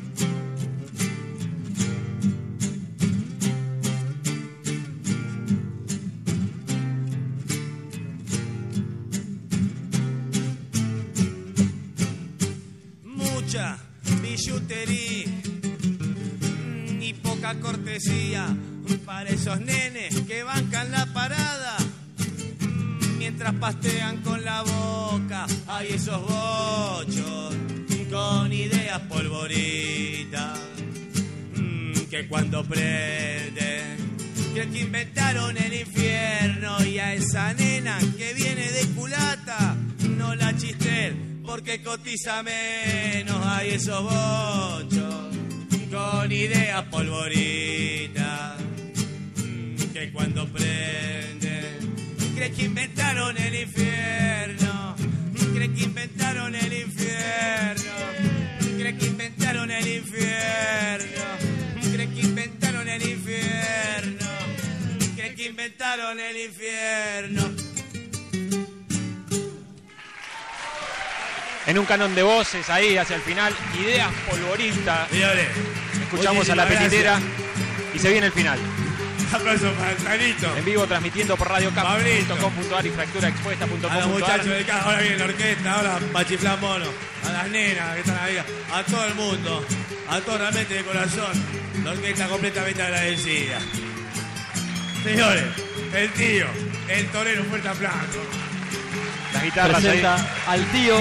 [SPEAKER 3] Mucha billutería y poca cortesía para esos nenes que bancan la parada mientras pastean con la boca. Hay esos bochos con ideas polvoritas que cuando prenden creen que inventaron el infierno. Y a esa nena que viene de culata no la porque cotiza menos. Hay esos bonchos con ideas polvoritas que cuando prenden creen que inventaron el infierno, creen que inventaron el infierno, creen que inventaron el infierno, creen que inventaron el infierno, creen que inventaron el infierno.
[SPEAKER 2] En un canon de voces ahí hacia el final, ideas polvoristas.
[SPEAKER 3] Señores,
[SPEAKER 2] Escuchamos a La Petitera y se viene el final.
[SPEAKER 3] Aplauso para el Tanito.
[SPEAKER 2] En vivo transmitiendo por
[SPEAKER 3] Pablito.
[SPEAKER 2] radiocap.com.ar y fracturaexpuesta.com.ar.
[SPEAKER 3] A los muchachos del carro, ahora viene la orquesta, ahora va chiflar mono. A las nenas que están ahí, a todo el mundo, a todo realmente de corazón. La orquesta completamente agradecida. Señores, el tío, el torero, un fuerte aplauso.
[SPEAKER 2] Las guitarras
[SPEAKER 1] Presenta
[SPEAKER 2] ahí.
[SPEAKER 1] al tío.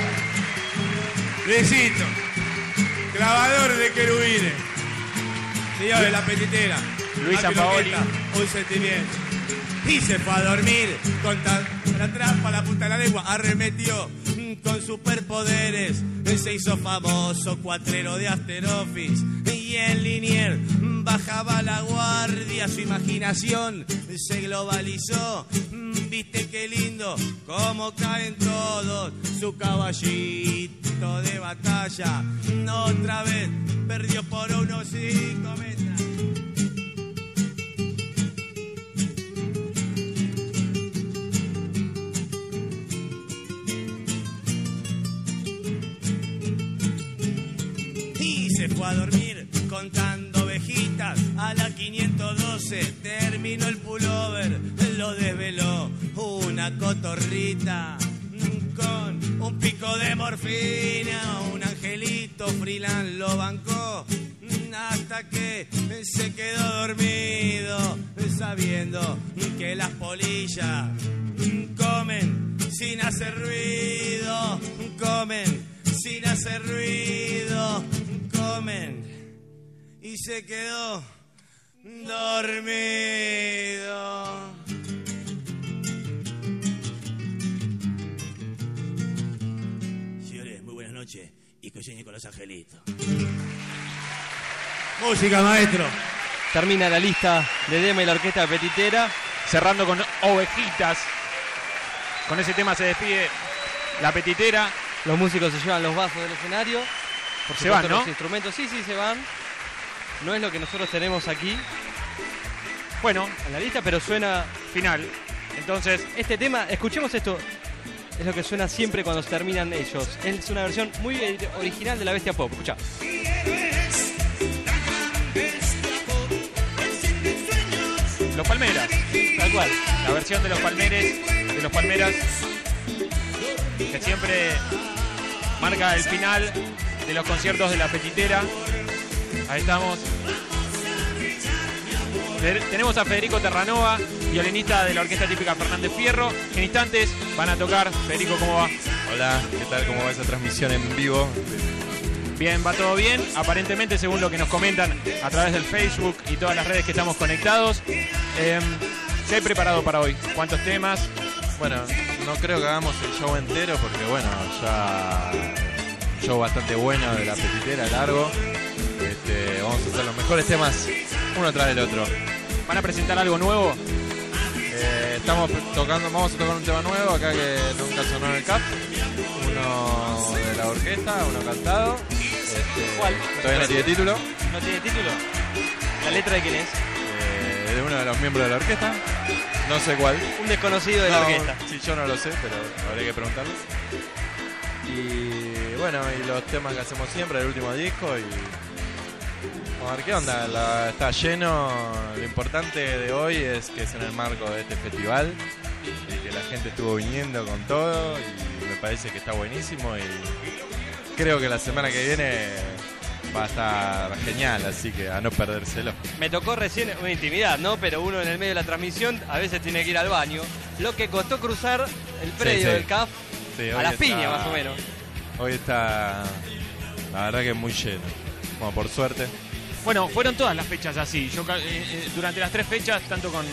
[SPEAKER 3] Luisito, grabador de querubines. Señores, La Petitera.
[SPEAKER 2] Luis Sampaoli.
[SPEAKER 3] Un sentimiento. Y se fue a dormir con la trampa, la punta de la lengua. Arremetió con superpoderes. Se hizo famoso, cuatrero de After Office. Y en Linier bajaba la guardia. Su imaginación se globalizó. Viste qué lindo cómo caen todos. Su caballito de batalla otra vez perdió por unos 5 metros. Y se fue a dormir contando ovejitas. A la 512 terminó el pullover. Lo desveló una cotorrita con un pico de morfina. Un angelito freelance lo bancó hasta que se quedó dormido, sabiendo que las polillas comen sin hacer ruido, comen sin hacer ruido, comen, y se quedó dormido. Señores, muy buenas noches y que sueñen con los angelitos. Música, maestro.
[SPEAKER 1] Termina la lista de Dema y la orquesta Petitera.
[SPEAKER 2] Cerrando con Ovejitas. Con ese tema se despide La Petitera.
[SPEAKER 1] Los músicos se llevan los vasos del escenario. Por
[SPEAKER 2] Se van,
[SPEAKER 1] supuesto,
[SPEAKER 2] ¿no?
[SPEAKER 1] Los instrumentos, sí, se van. No es lo que nosotros tenemos aquí
[SPEAKER 2] Bueno,
[SPEAKER 1] en la lista, pero suena
[SPEAKER 2] final. Entonces,
[SPEAKER 1] este tema. Escuchemos esto. Es lo que suena siempre cuando se terminan ellos. Es una versión muy original de La Bestia Pop. Escucha.
[SPEAKER 2] Los Palmeras.
[SPEAKER 1] Tal cual.
[SPEAKER 2] La versión de los Palmeras, que siempre marca el final de los conciertos de La Petitera. Ahí estamos. Tenemos a Federico Terranova, violinista de la orquesta típica Fernández Fierro, que en instantes van a tocar. Federico, ¿cómo va?
[SPEAKER 4] Hola, ¿qué tal? ¿Cómo va esa transmisión en vivo?
[SPEAKER 2] Bien, va todo bien. Aparentemente, según lo que nos comentan a través del Facebook y todas las redes que estamos conectados. ¿Qué hay preparado para hoy? ¿Cuántos temas?
[SPEAKER 4] Bueno, no creo que hagamos el show entero porque, bueno, ya un show bastante bueno de La Petitera, largo. Vamos a hacer los mejores temas uno tras del otro.
[SPEAKER 2] ¿Van a presentar algo nuevo?
[SPEAKER 4] Vamos a tocar un tema nuevo acá que nunca sonó en el CAP. Uno de la orquesta, uno cantado.
[SPEAKER 1] ¿Cuál?
[SPEAKER 4] Todavía no tiene título.
[SPEAKER 1] ¿No tiene título? ¿La letra de quién es?
[SPEAKER 4] De uno de los miembros de la orquesta. No sé cuál.
[SPEAKER 1] Un desconocido de la orquesta.
[SPEAKER 4] Sí, yo no lo sé, pero habría que preguntarle. Y bueno, y los temas que hacemos siempre, el último disco. Y a ver qué onda, está lleno. Lo importante de hoy es que es en el marco de este festival y que la gente estuvo viniendo con todo y me parece que está buenísimo y creo que la semana que viene va a estar genial, así que a no perdérselo.
[SPEAKER 1] Me tocó recién una intimidad, ¿no? Pero uno en el medio de la transmisión a veces tiene que ir al baño. Lo que costó cruzar el predio del CAF
[SPEAKER 4] Sí,
[SPEAKER 1] a
[SPEAKER 4] hoy
[SPEAKER 1] las
[SPEAKER 4] está-
[SPEAKER 1] piñas, más o menos.
[SPEAKER 4] Hoy está, la verdad que muy lleno, como por suerte.
[SPEAKER 2] Bueno, fueron todas las fechas así. Yo durante las 3 fechas, tanto con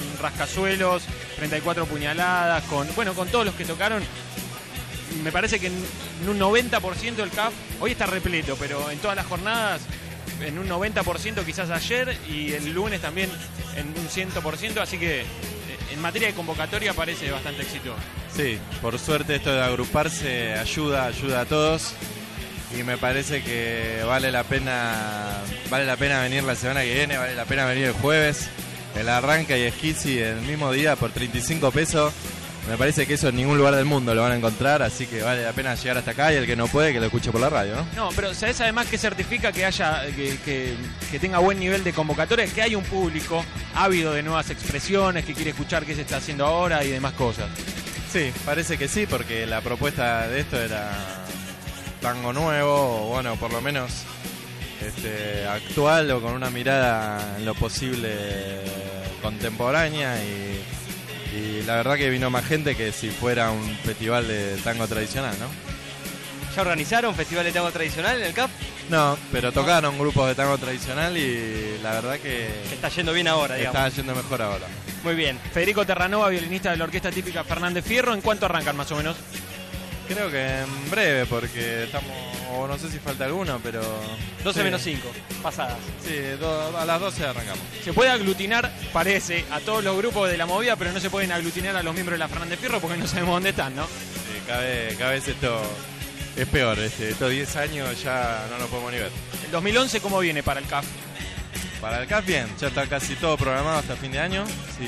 [SPEAKER 2] Rascasuelos, 34 puñaladas, con todos los que tocaron, me parece que en un 90% el CAF. Hoy está repleto, pero en todas las jornadas en un 90%, quizás ayer, y el lunes también en un 100%, así que en materia de convocatoria parece bastante exitoso.
[SPEAKER 4] Sí, por suerte esto de agruparse ayuda a todos, y me parece que vale la pena venir la semana que viene, vale la pena venir el jueves. El Arranca y Esquizzi el mismo día por 35 pesos. Me parece que eso en ningún lugar del mundo lo van a encontrar, así que vale la pena llegar hasta acá, y el que no puede, que lo escuche por la radio, ¿no?
[SPEAKER 2] No, pero ¿sabes además que certifica que haya que tenga buen nivel de convocatoria? Que hay un público ávido de nuevas expresiones, que quiere escuchar qué se está haciendo ahora y demás cosas.
[SPEAKER 4] Sí, parece que sí, porque la propuesta de esto era tango nuevo, o bueno, por lo menos actual, o con una mirada en lo posible contemporánea, y la verdad que vino más gente que si fuera un festival de tango tradicional, ¿no?
[SPEAKER 1] ¿Ya organizaron festival de tango tradicional en el CAF?
[SPEAKER 4] No, pero tocaron grupos de tango tradicional, y la verdad que
[SPEAKER 1] Está yendo bien ahora, digamos.
[SPEAKER 4] está yendo mejor ahora.
[SPEAKER 1] Muy bien.
[SPEAKER 2] Federico Terranova, violinista de la orquesta típica Fernández Fierro. ¿En cuánto arrancan más o menos?
[SPEAKER 4] Creo que en breve, porque estamos, o no sé si falta alguno, pero
[SPEAKER 1] 12
[SPEAKER 4] sí.
[SPEAKER 1] menos 5, pasadas.
[SPEAKER 4] Sí, a las 12 arrancamos.
[SPEAKER 2] Se puede aglutinar, parece, a todos los grupos de la movida, pero no se pueden aglutinar a los miembros de la Fernández Fierro porque no sabemos dónde están, ¿no?
[SPEAKER 4] Sí, cada vez esto es peor. Estos 10 años ya no lo podemos ni ver.
[SPEAKER 2] El 2011, ¿cómo viene para el CAF?
[SPEAKER 4] Para el CAF bien, ya está casi todo programado hasta fin de año.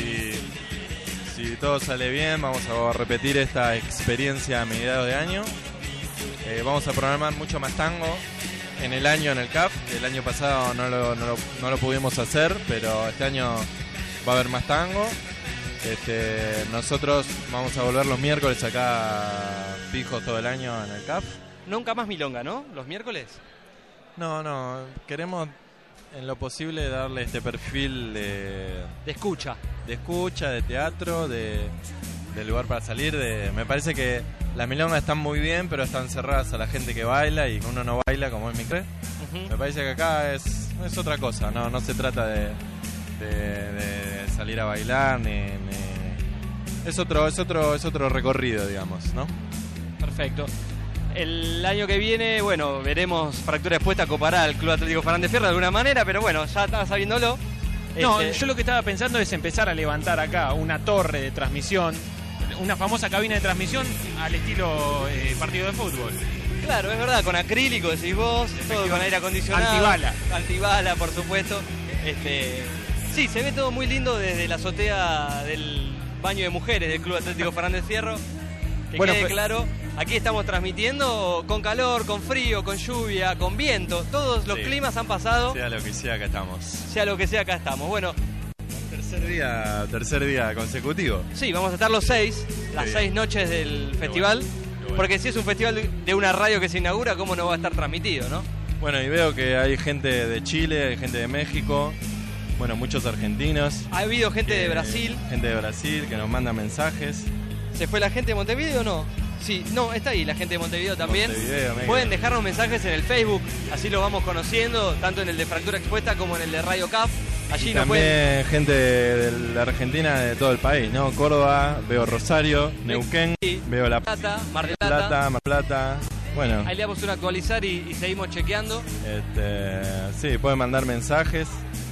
[SPEAKER 4] Si todo sale bien, vamos a repetir esta experiencia a mediados de año. Vamos a programar mucho más tango en el año en el CAF. El año pasado no lo pudimos hacer, pero este año va a haber más tango. Nosotros vamos a volver los miércoles acá fijos todo el año en el CAF.
[SPEAKER 1] Nunca más milonga, ¿no? ¿Los miércoles?
[SPEAKER 4] No, queremos en lo posible darle este perfil
[SPEAKER 1] De escucha.
[SPEAKER 4] de escucha, de teatro, de lugar para salir. Me parece que las milongas están muy bien, pero están cerradas a la gente que baila, y uno no baila, como es mi cree. Me parece que acá es otra cosa, no se trata de salir a bailar, es otro recorrido, digamos, ¿no?
[SPEAKER 1] Perfecto. El año que viene, bueno, veremos Fractura Expuesta copará al Club Atlético Fernández Fierro de alguna manera, pero bueno, ya estaba sabiéndolo.
[SPEAKER 2] No, yo lo que estaba pensando es empezar a levantar acá una torre de transmisión, una famosa cabina de transmisión al estilo partido de fútbol.
[SPEAKER 1] Claro, es verdad, con acrílico, decís vos, todo con aire acondicionado.
[SPEAKER 2] Antibala.
[SPEAKER 1] Antibala, por supuesto. Sí, se ve todo muy lindo desde la azotea del baño de mujeres del Club Atlético Fernández Fierro. Que
[SPEAKER 2] Bueno,
[SPEAKER 1] quede claro, aquí estamos transmitiendo con calor, con frío, con lluvia, con viento. Todos los
[SPEAKER 4] Sí.
[SPEAKER 1] climas han pasado.
[SPEAKER 4] Sea lo que sea, acá estamos.
[SPEAKER 1] Sea lo que sea, acá estamos. Bueno,
[SPEAKER 4] Tercer día consecutivo.
[SPEAKER 1] sí, vamos a estar las
[SPEAKER 4] Qué
[SPEAKER 1] 6
[SPEAKER 4] bien.
[SPEAKER 1] noches del
[SPEAKER 4] Qué
[SPEAKER 1] festival.
[SPEAKER 4] bueno, qué bueno.
[SPEAKER 1] Porque si es un festival de una radio que se inaugura, ¿cómo no va a estar transmitido, no?
[SPEAKER 4] Bueno, y veo que hay gente de Chile, hay gente de México, bueno, muchos argentinos.
[SPEAKER 1] Ha habido gente de Brasil.
[SPEAKER 4] Gente de Brasil que nos manda mensajes.
[SPEAKER 1] ¿Se fue la gente de Montevideo o no? Sí, no, está ahí la gente de Montevideo también.
[SPEAKER 4] Montevideo, México.
[SPEAKER 1] Pueden dejarnos mensajes en el Facebook, así los vamos conociendo, tanto en el de Fractura Expuesta como en el de Radio CAF. Allí
[SPEAKER 4] Y
[SPEAKER 1] nos pueden...
[SPEAKER 4] también gente de la Argentina, de todo el país, ¿no? Córdoba, veo Rosario, Neuquén,
[SPEAKER 1] Sí.
[SPEAKER 4] veo La
[SPEAKER 1] Plata, Mar del Plata.
[SPEAKER 4] Plata, Mar Plata. Bueno,
[SPEAKER 1] Ahí le damos un actualizar y seguimos chequeando.
[SPEAKER 4] sí, pueden mandar mensajes.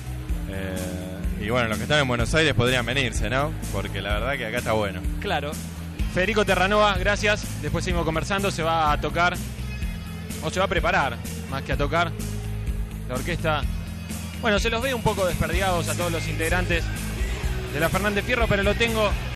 [SPEAKER 4] Y bueno, los que están en Buenos Aires podrían venirse, ¿no? Porque la verdad que acá está bueno.
[SPEAKER 1] Claro.
[SPEAKER 2] Federico Terranova, gracias. Después seguimos conversando. Se va a tocar, o se va a preparar, más que a tocar, la orquesta. Bueno, se los ve un poco desperdigados a todos los integrantes de la Fernández Fierro, pero lo tengo